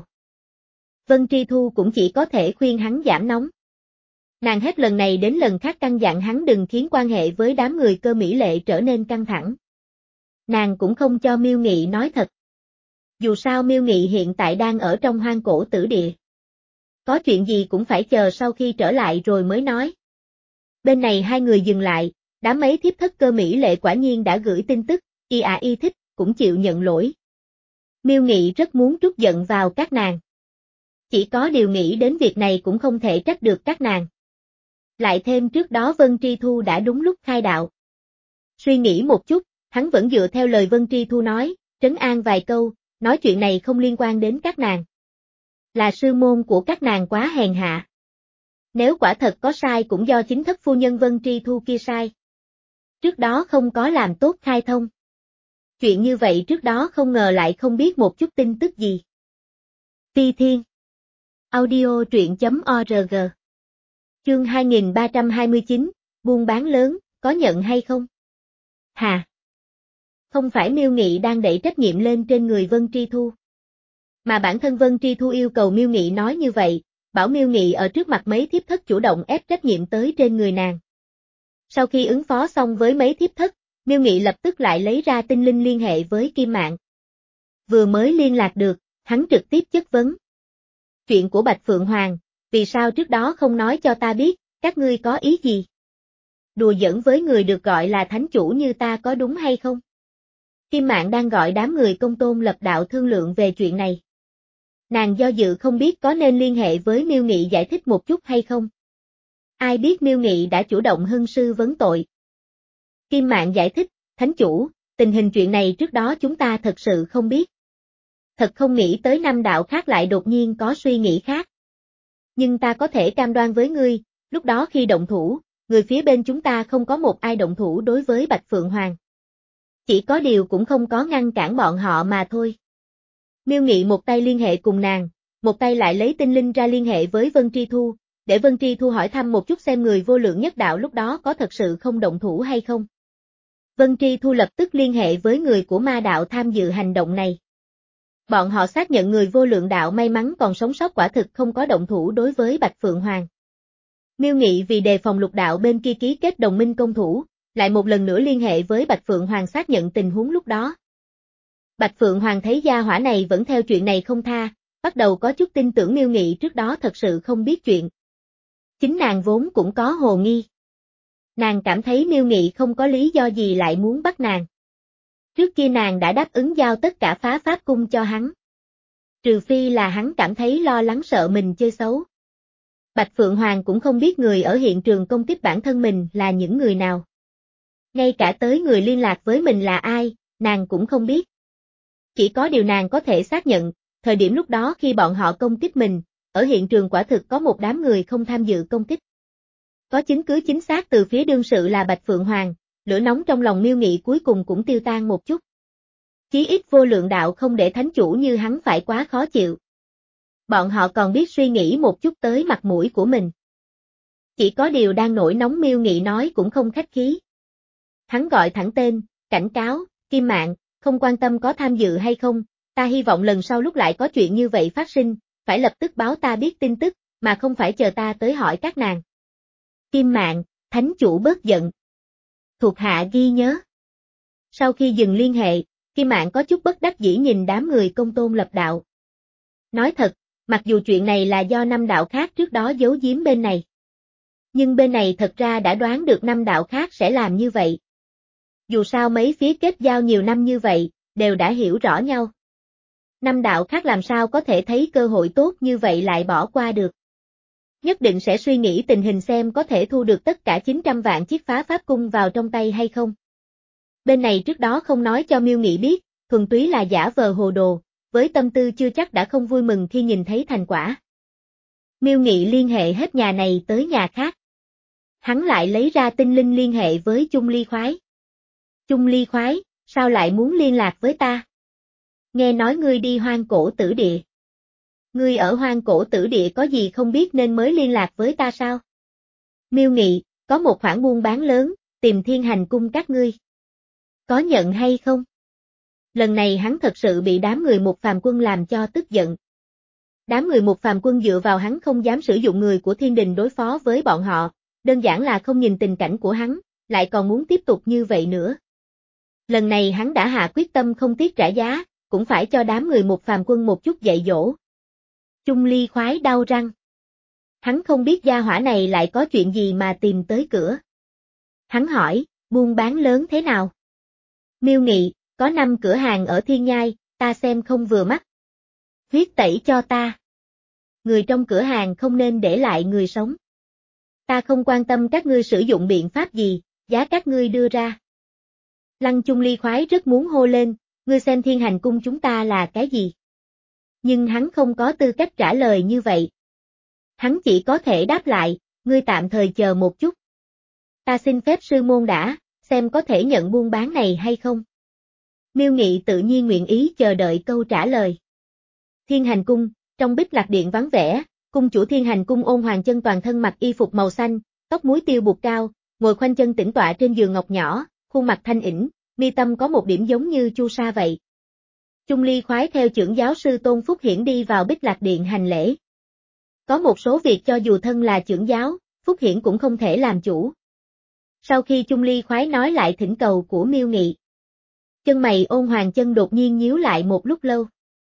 Vân Tri Thu cũng chỉ có thể khuyên hắn giảm nóng. Nàng hết lần này đến lần khác căn dặn hắn đừng khiến quan hệ với đám người Cơ Mỹ Lệ trở nên căng thẳng. Nàng cũng không cho Miêu Nghị nói thật. Dù sao Miêu Nghị hiện tại đang ở trong hoang cổ tử địa. Có chuyện gì cũng phải chờ sau khi trở lại rồi mới nói. Bên này hai người dừng lại, đám mấy thiếp thất Cơ Mỹ Lệ quả nhiên đã gửi tin tức, y à y thích, cũng chịu nhận lỗi. Miêu Nghị rất muốn trút giận vào các nàng. Chỉ có điều nghĩ đến việc này cũng không thể trách được các nàng. Lại thêm trước đó Vân Tri Thu đã đúng lúc khai đạo. Suy nghĩ một chút, hắn vẫn dựa theo lời Vân Tri Thu nói, trấn an vài câu, nói chuyện này không liên quan đến các nàng. Là sư môn của các nàng quá hèn hạ. Nếu quả thật có sai cũng do chính thất phu nhân Vân Tri Thu kia sai. Trước đó không có làm tốt khai thông. Chuyện như vậy trước đó không ngờ lại không biết một chút tin tức gì. Phi Thiên Audio truyện.org Chương hai nghìn ba trăm hai mươi chín, buôn bán lớn, có nhận hay không? Hà! Không phải Miêu Nghị đang đẩy trách nhiệm lên trên người Vân Tri Thu. Mà bản thân Vân Tri Thu yêu cầu Miêu Nghị nói như vậy, bảo Miêu Nghị ở trước mặt mấy thiếp thất chủ động ép trách nhiệm tới trên người nàng. Sau khi ứng phó xong với mấy thiếp thất, Miêu Nghị lập tức lại lấy ra tinh linh liên hệ với Kim Mạn. Vừa mới liên lạc được, hắn trực tiếp chất vấn. Chuyện của Bạch Phượng Hoàng, vì sao trước đó không nói cho ta biết, các ngươi có ý gì? Đùa giỡn với người được gọi là thánh chủ như ta có đúng hay không? Kim Mạn đang gọi đám người Công Tôn Lập Đạo thương lượng về chuyện này. Nàng do dự không biết có nên liên hệ với Miêu Nghị giải thích một chút hay không? Ai biết Miêu Nghị đã chủ động hưng sư vấn tội. Kim Mạn giải thích, thánh chủ, tình hình chuyện này trước đó chúng ta thật sự không biết. Thật không nghĩ tới năm đạo khác lại đột nhiên có suy nghĩ khác. Nhưng ta có thể cam đoan với ngươi, lúc đó khi động thủ, người phía bên chúng ta không có một ai động thủ đối với Bạch Phượng Hoàng. Chỉ có điều cũng không có ngăn cản bọn họ mà thôi. Miêu Nghị một tay liên hệ cùng nàng, một tay lại lấy tinh linh ra liên hệ với Vân Tri Thu, để Vân Tri Thu hỏi thăm một chút xem người vô lượng nhất đạo lúc đó có thật sự không động thủ hay không. Vân Tri Thu lập tức liên hệ với người của ma đạo tham dự hành động này. Bọn họ xác nhận người vô lượng đạo may mắn còn sống sót quả thực không có động thủ đối với Bạch Phượng Hoàng. Miêu Nghị vì đề phòng lục đạo bên kia ký kết đồng minh công thủ, lại một lần nữa liên hệ với Bạch Phượng Hoàng xác nhận tình huống lúc đó. Bạch Phượng Hoàng thấy gia hỏa này vẫn theo chuyện này không tha, bắt đầu có chút tin tưởng Miêu Nghị trước đó thật sự không biết chuyện. Chính nàng vốn cũng có hồ nghi. Nàng cảm thấy Miêu Nghị không có lý do gì lại muốn bắt nàng. Trước kia nàng đã đáp ứng giao tất cả phá pháp cung cho hắn. Trừ phi là hắn cảm thấy lo lắng sợ mình chơi xấu. Bạch Phượng Hoàng cũng không biết người ở hiện trường công kích bản thân mình là những người nào. Ngay cả tới người liên lạc với mình là ai, nàng cũng không biết. Chỉ có điều nàng có thể xác nhận, thời điểm lúc đó khi bọn họ công kích mình, ở hiện trường quả thực có một đám người không tham dự công kích. Có chứng cứ chính xác từ phía đương sự là Bạch Phượng Hoàng, lửa nóng trong lòng Miêu Nghị cuối cùng cũng tiêu tan một chút. Chí ít vô lượng đạo không để thánh chủ như hắn phải quá khó chịu. Bọn họ còn biết suy nghĩ một chút tới mặt mũi của mình. Chỉ có điều đang nổi nóng Miêu Nghị nói cũng không khách khí. Hắn gọi thẳng tên, cảnh cáo, Kim Mạn, không quan tâm có tham dự hay không, ta hy vọng lần sau lúc lại có chuyện như vậy phát sinh, phải lập tức báo ta biết tin tức, mà không phải chờ ta tới hỏi các nàng. Kim Mạn, thánh chủ bớt giận. Thuộc hạ ghi nhớ. Sau khi dừng liên hệ, Kim Mạn có chút bất đắc dĩ nhìn đám người Công Tôn Lập Đạo. Nói thật, mặc dù chuyện này là do năm đạo khác trước đó giấu giếm bên này. Nhưng bên này thật ra đã đoán được năm đạo khác sẽ làm như vậy. Dù sao mấy phía kết giao nhiều năm như vậy, đều đã hiểu rõ nhau. Năm đạo khác làm sao có thể thấy cơ hội tốt như vậy lại bỏ qua được. Nhất định sẽ suy nghĩ tình hình xem có thể thu được tất cả chín trăm vạn chiếc phá pháp cung vào trong tay hay không. Bên này trước đó không nói cho Miêu Nghị biết, thuần túy là giả vờ hồ đồ, với tâm tư chưa chắc đã không vui mừng khi nhìn thấy thành quả. Miêu Nghị liên hệ hết nhà này tới nhà khác. Hắn lại lấy ra tinh linh liên hệ với Chung Ly Khoái. Chung Ly Khoái, sao lại muốn liên lạc với ta? Nghe nói ngươi đi Hoang Cổ Tử Địa. Ngươi ở Hoang Cổ Tử Địa có gì không biết nên mới liên lạc với ta sao? Miêu Nghị, có một khoản buôn bán lớn, tìm Thiên Hành Cung các ngươi. Có nhận hay không? Lần này hắn thật sự bị đám người Một Phàm Quân làm cho tức giận. Đám người Một Phàm Quân dựa vào hắn không dám sử dụng người của Thiên Đình đối phó với bọn họ, đơn giản là không nhìn tình cảnh của hắn, lại còn muốn tiếp tục như vậy nữa. Lần này hắn đã hạ quyết tâm không tiếc trả giá, cũng phải cho đám người Một Phàm Quân một chút dạy dỗ. Chung Ly Khoái đau răng. Hắn không biết gia hỏa này lại có chuyện gì mà tìm tới cửa. Hắn hỏi, buôn bán lớn thế nào? Miêu Nghị, có năm cửa hàng ở Thiên Nhai, ta xem không vừa mắt. Huyết tẩy cho ta. Người trong cửa hàng không nên để lại người sống. Ta không quan tâm các ngươi sử dụng biện pháp gì, giá các ngươi đưa ra. Lăng Chung Ly Khoái rất muốn hô lên, ngươi xem Thiên Hành Cung chúng ta là cái gì? Nhưng hắn không có tư cách trả lời như vậy. Hắn chỉ có thể đáp lại, ngươi tạm thời chờ một chút. Ta xin phép sư môn đã, xem có thể nhận buôn bán này hay không. Miêu Nghị tự nhiên nguyện ý chờ đợi câu trả lời. Thiên Hành Cung, trong Bích Lạc Điện vắng vẻ, cung chủ Thiên Hành Cung Ôn Hoàng Chân toàn thân mặc y phục màu xanh, tóc muối tiêu buộc cao, ngồi khoanh chân tĩnh tọa trên giường ngọc nhỏ, khuôn mặt thanh ỉn, mi tâm có một điểm giống như chu sa vậy. Chung Ly Khoái theo trưởng giáo sư Tôn Phúc Hiển đi vào Bích Lạc Điện hành lễ. Có một số việc cho dù thân là trưởng giáo, Phúc Hiển cũng không thể làm chủ. Sau khi Chung Ly Khoái nói lại thỉnh cầu của Miêu Nghị, chân mày Ôn Hoàng Chân đột nhiên nhíu lại một lúc lâu.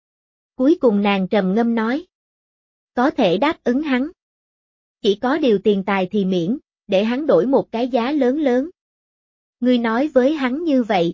Cuối cùng nàng trầm ngâm nói, có thể đáp ứng hắn. Chỉ có điều tiền tài thì miễn, để hắn đổi một cái giá lớn lớn. Ngươi nói với hắn như vậy.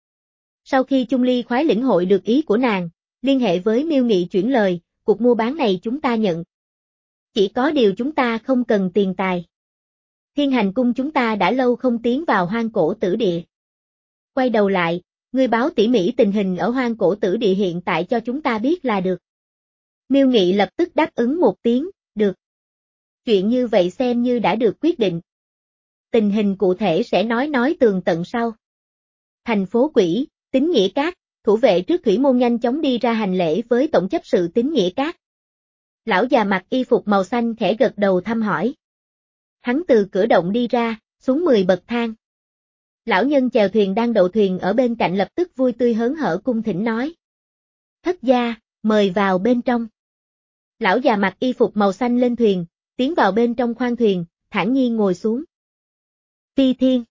Sau khi Chung Ly Khoái lĩnh hội được ý của nàng, liên hệ với Miêu Nghị chuyển lời, cuộc mua bán này chúng ta nhận. Chỉ có điều chúng ta không cần tiền tài. Thiên Hành Cung chúng ta đã lâu không tiến vào Hoang Cổ Tử Địa. Quay đầu lại, ngươi báo tỉ mỉ tình hình ở Hoang Cổ Tử Địa hiện tại cho chúng ta biết là được. Miêu Nghị lập tức đáp ứng một tiếng, được. Chuyện như vậy xem như đã được quyết định. Tình hình cụ thể sẽ nói nói tường tận sau. Thành phố Quỷ, Tín Nghĩa Các, thủ vệ trước thủy môn nhanh chóng đi ra hành lễ với tổng chấp sự Tín Nghĩa Các. Lão già mặc y phục màu xanh khẽ gật đầu thăm hỏi. Hắn từ cửa động đi ra, xuống mười bậc thang. Lão nhân chèo thuyền đang đậu thuyền ở bên cạnh lập tức vui tươi hớn hở cung thỉnh nói. Thất gia, mời vào bên trong. Lão già mặc y phục màu xanh lên thuyền, tiến vào bên trong khoang thuyền, thản nhiên ngồi xuống. Phi Thiên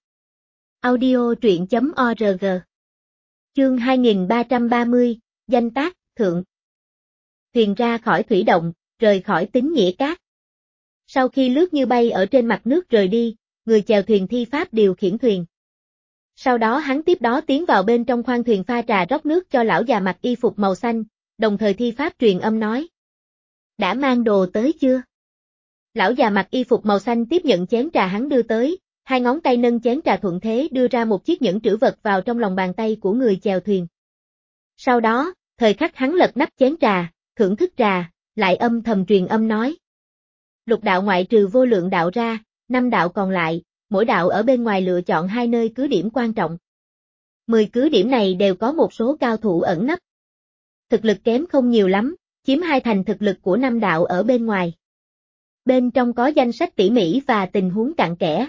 Audio truyện.org Chương hai nghìn ba trăm ba mươi, danh tác, thượng. Thuyền ra khỏi thủy động, rời khỏi Tín Nghĩa Các. Sau khi lướt như bay ở trên mặt nước rời đi, người chèo thuyền thi pháp điều khiển thuyền. Sau đó hắn tiếp đó tiến vào bên trong khoang thuyền pha trà rót nước cho lão già mặc y phục màu xanh, đồng thời thi pháp truyền âm nói. Đã mang đồ tới chưa? Lão già mặc y phục màu xanh tiếp nhận chén trà hắn đưa tới, hai ngón tay nâng chén trà thuận thế đưa ra một chiếc nhẫn trữ vật vào trong lòng bàn tay của người chèo thuyền. Sau đó, thời khắc hắn lật nắp chén trà, thưởng thức trà, lại âm thầm truyền âm nói. Lục đạo ngoại trừ vô lượng đạo ra, năm đạo còn lại, mỗi đạo ở bên ngoài lựa chọn hai nơi cứ điểm quan trọng. Mười cứ điểm này đều có một số cao thủ ẩn nấp. Thực lực kém không nhiều lắm, chiếm hai thành thực lực của năm đạo ở bên ngoài. Bên trong có danh sách tỉ mỉ và tình huống cặn kẽ.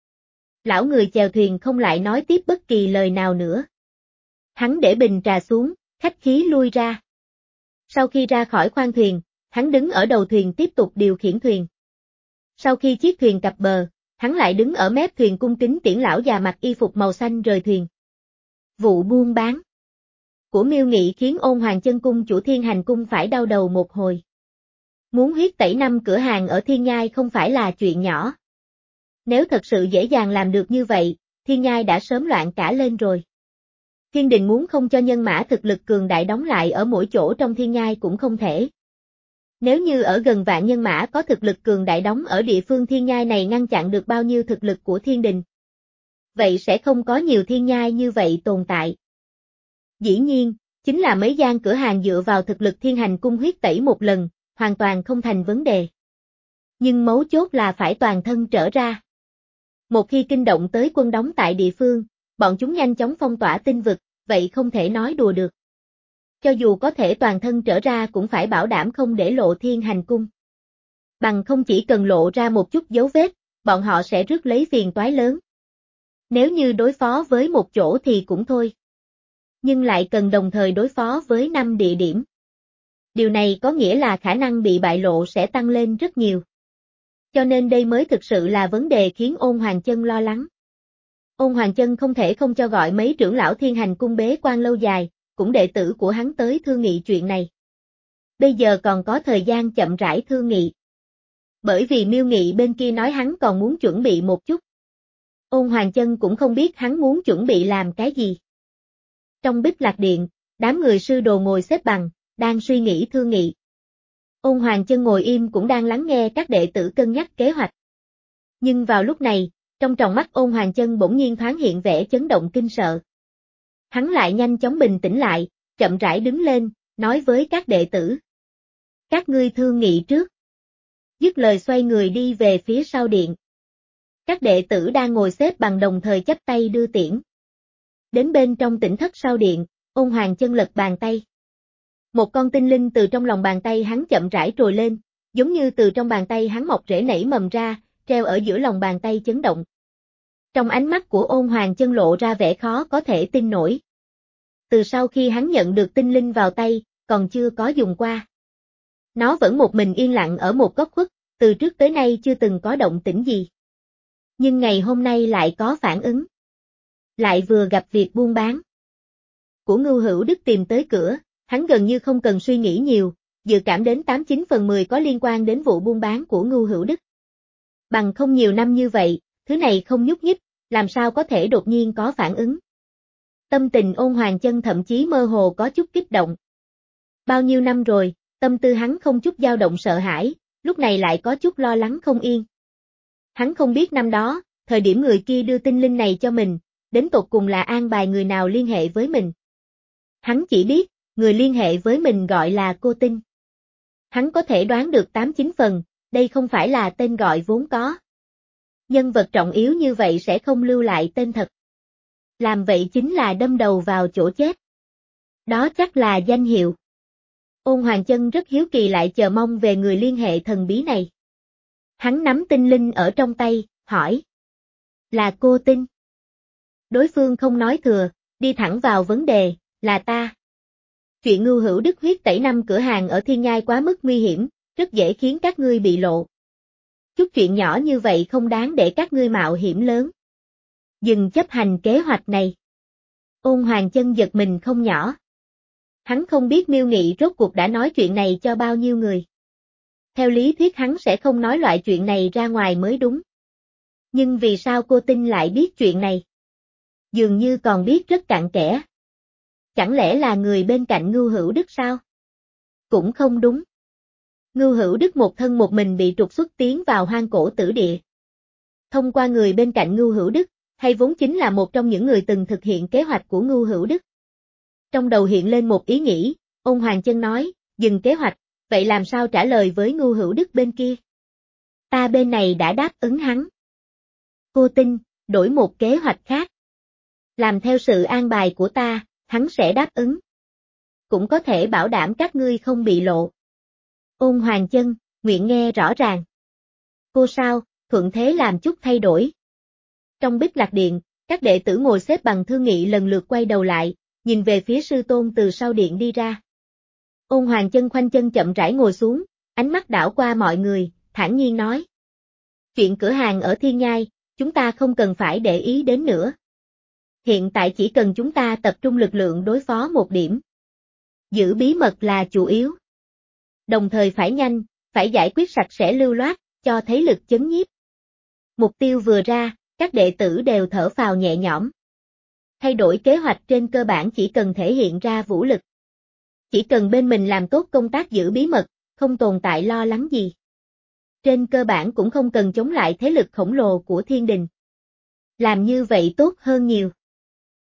Lão người chèo thuyền không lại nói tiếp bất kỳ lời nào nữa. Hắn để bình trà xuống, khách khí lui ra. Sau khi ra khỏi khoang thuyền, hắn đứng ở đầu thuyền tiếp tục điều khiển thuyền. Sau khi chiếc thuyền cập bờ, hắn lại đứng ở mép thuyền cung kính tiễn lão già mặc y phục màu xanh rời thuyền. Vụ buôn bán của Miêu Nghị khiến Ôn Hoàng Chân cung chủ Thiên Hành Cung phải đau đầu một hồi. Muốn huyết tẩy năm cửa hàng ở Thiên Nhai không phải là chuyện nhỏ. Nếu thật sự dễ dàng làm được như vậy, Thiên Nhai đã sớm loạn cả lên rồi. Thiên đình muốn không cho nhân mã thực lực cường đại đóng lại ở mỗi chỗ trong thiên nhai cũng không thể. Nếu như ở gần vạn nhân mã có thực lực cường đại đóng ở địa phương thiên nhai này ngăn chặn được bao nhiêu thực lực của thiên đình, vậy sẽ không có nhiều thiên nhai như vậy tồn tại. Dĩ nhiên, chính là mấy gian cửa hàng dựa vào thực lực thiên hành cung huyết tẩy một lần, hoàn toàn không thành vấn đề. Nhưng mấu chốt là phải toàn thân trở ra. Một khi kinh động tới quân đóng tại địa phương, bọn chúng nhanh chóng phong tỏa tinh vực, vậy không thể nói đùa được. Cho dù có thể toàn thân trở ra cũng phải bảo đảm không để lộ thiên hành cung. Bằng không chỉ cần lộ ra một chút dấu vết, bọn họ sẽ rước lấy phiền toái lớn. Nếu như đối phó với một chỗ thì cũng thôi. Nhưng lại cần đồng thời đối phó với năm địa điểm. Điều này có nghĩa là khả năng bị bại lộ sẽ tăng lên rất nhiều. Cho nên đây mới thực sự là vấn đề khiến Ôn Hoàng Chân lo lắng. Ôn Hoàng Chân không thể không cho gọi mấy trưởng lão thiên hành cung bế quan lâu dài, cũng đệ tử của hắn tới thương nghị chuyện này. Bây giờ còn có thời gian chậm rãi thương nghị. Bởi vì Miêu Nghị bên kia nói hắn còn muốn chuẩn bị một chút. Ôn Hoàng Chân cũng không biết hắn muốn chuẩn bị làm cái gì. Trong Bích Lạc Điện, đám người sư đồ ngồi xếp bằng, đang suy nghĩ thương nghị. Ôn Hoàng Chân ngồi im cũng đang lắng nghe các đệ tử cân nhắc kế hoạch. Nhưng vào lúc này, trong tròng mắt Ôn Hoàng Chân bỗng nhiên thoáng hiện vẻ chấn động kinh sợ. Hắn lại nhanh chóng bình tĩnh lại, chậm rãi đứng lên, nói với các đệ tử. Các ngươi thương nghị trước. Dứt lời xoay người đi về phía sau điện. Các đệ tử đang ngồi xếp bằng đồng thời chắp tay đưa tiễn. Đến bên trong tỉnh thất sau điện, Ôn Hoàng Chân lật bàn tay. Một con tinh linh từ trong lòng bàn tay hắn chậm rãi trồi lên, giống như từ trong bàn tay hắn mọc rễ nảy mầm ra, treo ở giữa lòng bàn tay chấn động. Trong ánh mắt của Ôn Hoàng Chân lộ ra vẻ khó có thể tin nổi. Từ sau khi hắn nhận được tinh linh vào tay, còn chưa có dùng qua. Nó vẫn một mình yên lặng ở một góc khuất, từ trước tới nay chưa từng có động tĩnh gì. Nhưng ngày hôm nay lại có phản ứng. Lại vừa gặp việc buôn bán của Ngưu Hữu Đức tìm tới cửa, hắn gần như không cần suy nghĩ nhiều, dự cảm đến tám chín phần mười có liên quan đến vụ buôn bán của Ngưu Hữu Đức. Bằng không nhiều năm như vậy, thứ này không nhúc nhích, làm sao có thể đột nhiên có phản ứng. Tâm tình Ôn Hoàng Chân thậm chí mơ hồ có chút kích động. Bao nhiêu năm rồi, tâm tư hắn không chút dao động sợ hãi, lúc này lại có chút lo lắng không yên. Hắn không biết năm đó, thời điểm người kia đưa tinh linh này cho mình, đến tột cùng là an bài người nào liên hệ với mình. Hắn chỉ biết, người liên hệ với mình gọi là Cô Tinh. Hắn có thể đoán được tám chín phần, đây không phải là tên gọi vốn có. Nhân vật trọng yếu như vậy sẽ không lưu lại tên thật. Làm vậy chính là đâm đầu vào chỗ chết. Đó chắc là danh hiệu. Ôn Hoàng Chân rất hiếu kỳ lại chờ mong về người liên hệ thần bí này. Hắn nắm tinh linh ở trong tay, hỏi. Là Cô Tinh. Đối phương không nói thừa, đi thẳng vào vấn đề, là ta. Chuyện Ngưu Hữu Đức huyết tẩy năm cửa hàng ở Thiên Nhai quá mức nguy hiểm, rất dễ khiến các ngươi bị lộ. Chút chuyện nhỏ như vậy không đáng để các ngươi mạo hiểm lớn. Dừng chấp hành kế hoạch này. Ôn Hoàng Chân giật mình không nhỏ. Hắn không biết Miêu Nghị rốt cuộc đã nói chuyện này cho bao nhiêu người. Theo lý thuyết hắn sẽ không nói loại chuyện này ra ngoài mới đúng. Nhưng vì sao Cô Tinh lại biết chuyện này? Dường như còn biết rất cặn kẽ. Chẳng lẽ là người bên cạnh Ngưu Hữu Đức sao? Cũng không đúng. Ngưu Hữu Đức một thân một mình bị trục xuất tiến vào hoang cổ tử địa. Thông qua người bên cạnh Ngưu Hữu Đức, hay vốn chính là một trong những người từng thực hiện kế hoạch của Ngưu Hữu Đức. Trong đầu hiện lên một ý nghĩ, Ôn Hoàng Chân nói, dừng kế hoạch, vậy làm sao trả lời với Ngưu Hữu Đức bên kia? Ta bên này đã đáp ứng hắn. Cô Tinh, đổi một kế hoạch khác. Làm theo sự an bài của ta, hắn sẽ đáp ứng. Cũng có thể bảo đảm các ngươi không bị lộ. Ôn Hoàng Chân, nguyện nghe rõ ràng. Cô sao, thuận thế làm chút thay đổi. Trong Bích Lạc Điện, các đệ tử ngồi xếp bằng thương nghị lần lượt quay đầu lại, nhìn về phía sư tôn từ sau điện đi ra. Ôn Hoàng Chân khoanh chân chậm rãi ngồi xuống, ánh mắt đảo qua mọi người, thản nhiên nói. Chuyện cửa hàng ở Thiên Nhai, chúng ta không cần phải để ý đến nữa. Hiện tại chỉ cần chúng ta tập trung lực lượng đối phó một điểm. Giữ bí mật là chủ yếu. Đồng thời phải nhanh, phải giải quyết sạch sẽ lưu loát, cho thế lực chấn nhiếp. Mục tiêu vừa ra, các đệ tử đều thở phào nhẹ nhõm. Thay đổi kế hoạch trên cơ bản chỉ cần thể hiện ra vũ lực. Chỉ cần bên mình làm tốt công tác giữ bí mật, không tồn tại lo lắng gì. Trên cơ bản cũng không cần chống lại thế lực khổng lồ của thiên đình. Làm như vậy tốt hơn nhiều.